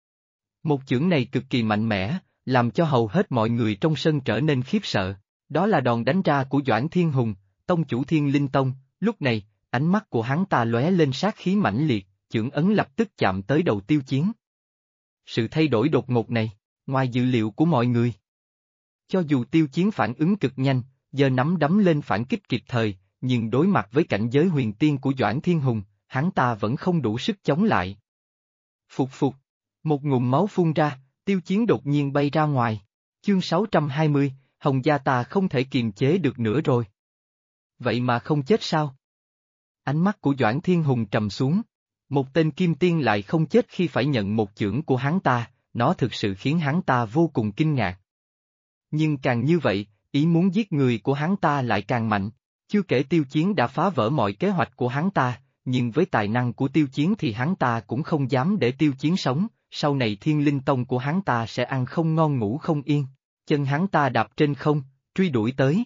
Speaker 1: Một chưởng này cực kỳ mạnh mẽ, làm cho hầu hết mọi người trong sân trở nên khiếp sợ. Đó là đòn đánh ra của Doãn Thiên Hùng, tông chủ Thiên Linh Tông. Lúc này, ánh mắt của hắn ta lóe lên sát khí mãnh liệt, chưởng ấn lập tức chạm tới đầu Tiêu Chiến. Sự thay đổi đột ngột này, ngoài dự liệu của mọi người. Cho dù Tiêu Chiến phản ứng cực nhanh, giơ nắm đấm lên phản kích kịp thời, nhưng đối mặt với cảnh giới huyền tiên của Doãn Thiên Hùng, hắn ta vẫn không đủ sức chống lại. Phục phục, một ngụm máu phun ra, Tiêu Chiến đột nhiên bay ra ngoài. Chương 620, Hồng gia ta không thể kiềm chế được nữa rồi. Vậy mà không chết sao? Ánh mắt của Doãn Thiên Hùng trầm xuống. Một tên kim tiên lại không chết khi phải nhận một chưởng của hắn ta, nó thực sự khiến hắn ta vô cùng kinh ngạc. Nhưng càng như vậy, ý muốn giết người của hắn ta lại càng mạnh. Chưa kể Tiêu Chiến đã phá vỡ mọi kế hoạch của hắn ta, nhưng với tài năng của Tiêu Chiến thì hắn ta cũng không dám để Tiêu Chiến sống, sau này Thiên Linh Tông của hắn ta sẽ ăn không ngon ngủ không yên. Chân hắn ta đạp trên không, truy đuổi tới.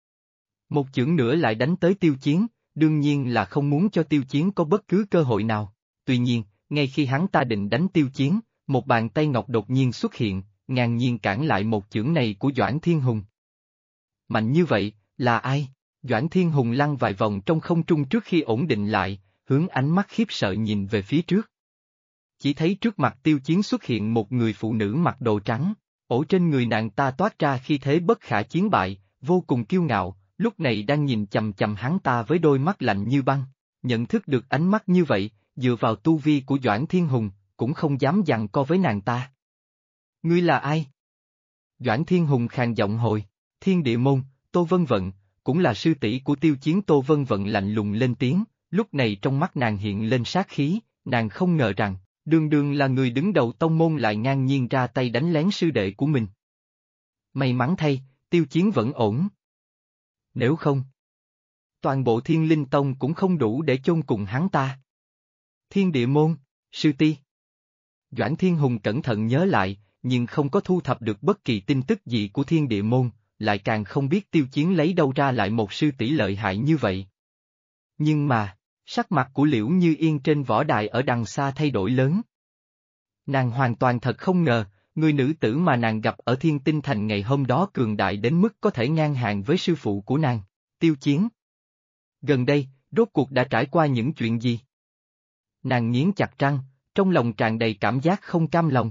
Speaker 1: Một chưởng nữa lại đánh tới Tiêu Chiến, đương nhiên là không muốn cho Tiêu Chiến có bất cứ cơ hội nào. Tuy nhiên, ngay khi hắn ta định đánh Tiêu Chiến, một bàn tay ngọc đột nhiên xuất hiện, ngang nhiên cản lại một chưởng này của Doãn Thiên Hùng. Mạnh như vậy, là ai? Doãn Thiên Hùng lăn vài vòng trong không trung trước khi ổn định lại, hướng ánh mắt khiếp sợ nhìn về phía trước. Chỉ thấy trước mặt Tiêu Chiến xuất hiện một người phụ nữ mặc đồ trắng, ổ trên người nàng ta toát ra khi thế bất khả chiến bại, vô cùng kiêu ngạo, lúc này đang nhìn chằm chằm hắn ta với đôi mắt lạnh như băng. Nhận thức được ánh mắt như vậy, dựa vào tu vi của Doãn Thiên Hùng, cũng không dám giằng co với nàng ta. Ngươi là ai? Doãn Thiên Hùng khàn giọng hồi, Thiên Địa Môn, Tô Vân Vận, cũng là sư tỷ của Tiêu Chiến. Tô Vân Vận lạnh lùng lên tiếng, lúc này trong mắt nàng hiện lên sát khí, nàng không ngờ rằng, đường đường là người đứng đầu tông môn lại ngang nhiên ra tay đánh lén sư đệ của mình. May mắn thay, Tiêu Chiến vẫn ổn. Nếu không, toàn bộ Thiên Linh Tông cũng không đủ để chôn cùng hắn ta. Thiên Địa Môn, sư ti. Doãn Thiên Hùng cẩn thận nhớ lại, nhưng không có thu thập được bất kỳ tin tức gì của Thiên Địa Môn, lại càng không biết Tiêu Chiến lấy đâu ra lại một sư tỷ lợi hại như vậy. Nhưng mà, sắc mặt của Liễu Như Yên trên võ đài ở đằng xa thay đổi lớn. Nàng hoàn toàn thật không ngờ, người nữ tử mà nàng gặp ở Thiên Tinh Thành ngày hôm đó cường đại đến mức có thể ngang hàng với sư phụ của nàng, Tiêu Chiến. Gần đây, rốt cuộc đã trải qua những chuyện gì? Nàng nghiến chặt răng, trong lòng tràn đầy cảm giác không cam lòng.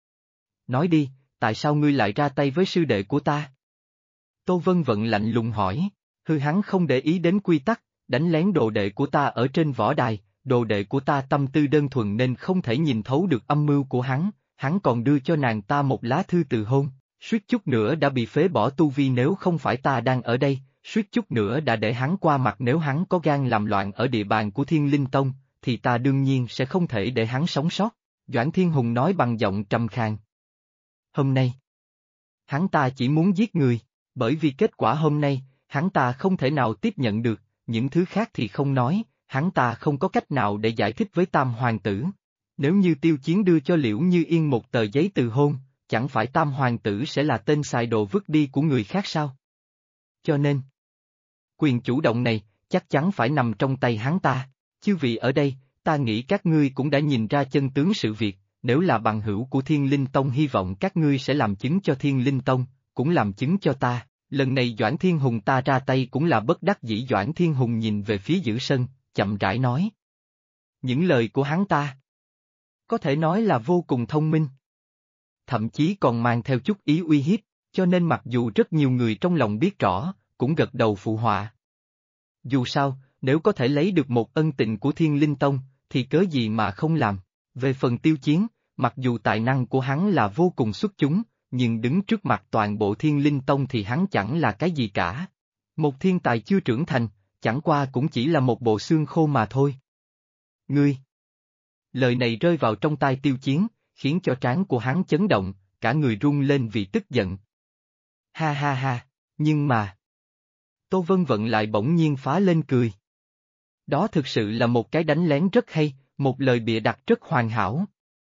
Speaker 1: Nói đi, tại sao ngươi lại ra tay với sư đệ của ta? Tô Vân Vận lạnh lùng hỏi, hắn không để ý đến quy tắc, đánh lén đồ đệ của ta ở trên võ đài, đồ đệ của ta tâm tư đơn thuần nên không thể nhìn thấu được âm mưu của hắn còn đưa cho nàng ta một lá thư từ hôn, suýt chút nữa đã bị phế bỏ tu vi nếu không phải ta đang ở đây, suýt chút nữa đã để hắn qua mặt nếu hắn có gan làm loạn ở địa bàn của Thiên Linh Tông, thì ta đương nhiên sẽ không thể để hắn sống sót, Doãn Thiên Hùng nói bằng giọng trầm khàn. Hôm nay, hắn ta chỉ muốn giết người, bởi vì kết quả hôm nay, hắn ta không thể nào tiếp nhận được, những thứ khác thì không nói, hắn ta không có cách nào để giải thích với Tam Hoàng tử. Nếu như Tiêu Chiến đưa cho Liễu Như Yên một tờ giấy từ hôn, chẳng phải Tam Hoàng tử sẽ là tên xài đồ vứt đi của người khác sao? Cho nên, quyền chủ động này, chắc chắn phải nằm trong tay hắn ta. Chư vị ở đây, ta nghĩ các ngươi cũng đã nhìn ra chân tướng sự việc, nếu là bằng hữu của Thiên Linh Tông hy vọng các ngươi sẽ làm chứng cho Thiên Linh Tông, cũng làm chứng cho ta. Lần này Doãn Thiên Hùng ta ra tay cũng là bất đắc dĩ. Doãn Thiên Hùng nhìn về phía giữa sân, chậm rãi nói. Những lời của hắn ta có thể nói là vô cùng thông minh. Thậm chí còn mang theo chút ý uy hiếp, cho nên mặc dù rất nhiều người trong lòng biết rõ, cũng gật đầu phụ họa. Dù sao, nếu có thể lấy được một ân tình của Thiên Linh Tông, thì cớ gì mà không làm. Về phần Tiêu Chiến, mặc dù tài năng của hắn là vô cùng xuất chúng, nhưng đứng trước mặt toàn bộ Thiên Linh Tông thì hắn chẳng là cái gì cả. Một thiên tài chưa trưởng thành, chẳng qua cũng chỉ là một bộ xương khô mà thôi. Ngươi! Lời này rơi vào trong tai Tiêu Chiến, khiến cho trán của hắn chấn động, cả người run lên vì tức giận. Ha ha ha, nhưng mà... Tô Vân Vận lại bỗng nhiên phá lên cười. Đó thực sự là một cái đánh lén rất hay, một lời bịa đặt rất hoàn hảo.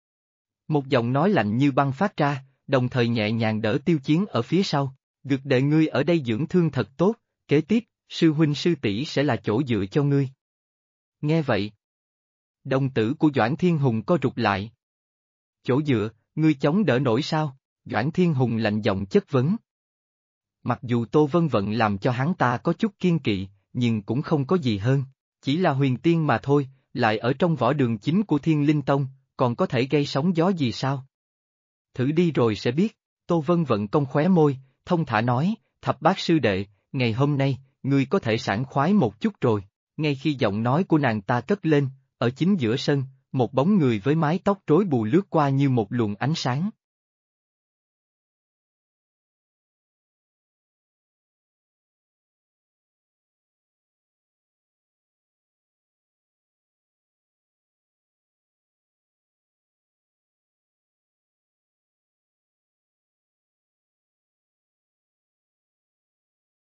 Speaker 1: Một giọng nói lạnh như băng phát ra, đồng thời nhẹ nhàng đỡ Tiêu Chiến ở phía sau. Gực đệ ngươi ở đây dưỡng thương thật tốt, kế tiếp, sư huynh sư tỷ sẽ là chỗ dựa cho ngươi. Nghe vậy, đồng tử của Doãn Thiên Hùng co rụt lại. Chỗ dựa, ngươi chống đỡ nổi sao? Doãn Thiên Hùng lạnh giọng chất vấn. Mặc dù Tô Vân Vận làm cho hắn ta có chút kiên kỵ, nhưng cũng không có gì hơn. Chỉ là huyền tiên mà thôi, lại ở trong võ đường chính của Thiên Linh Tông, còn có thể gây sóng gió gì sao? Thử đi rồi sẽ biết. Tô Vân Vận cong khóe môi, thông thả nói, Thập Bát sư đệ, ngày hôm nay, ngươi có thể sảng khoái một chút rồi. Ngay khi giọng nói của nàng ta cất lên, ở chính giữa sân, một bóng người với mái tóc rối bù lướt qua như một luồng ánh sáng.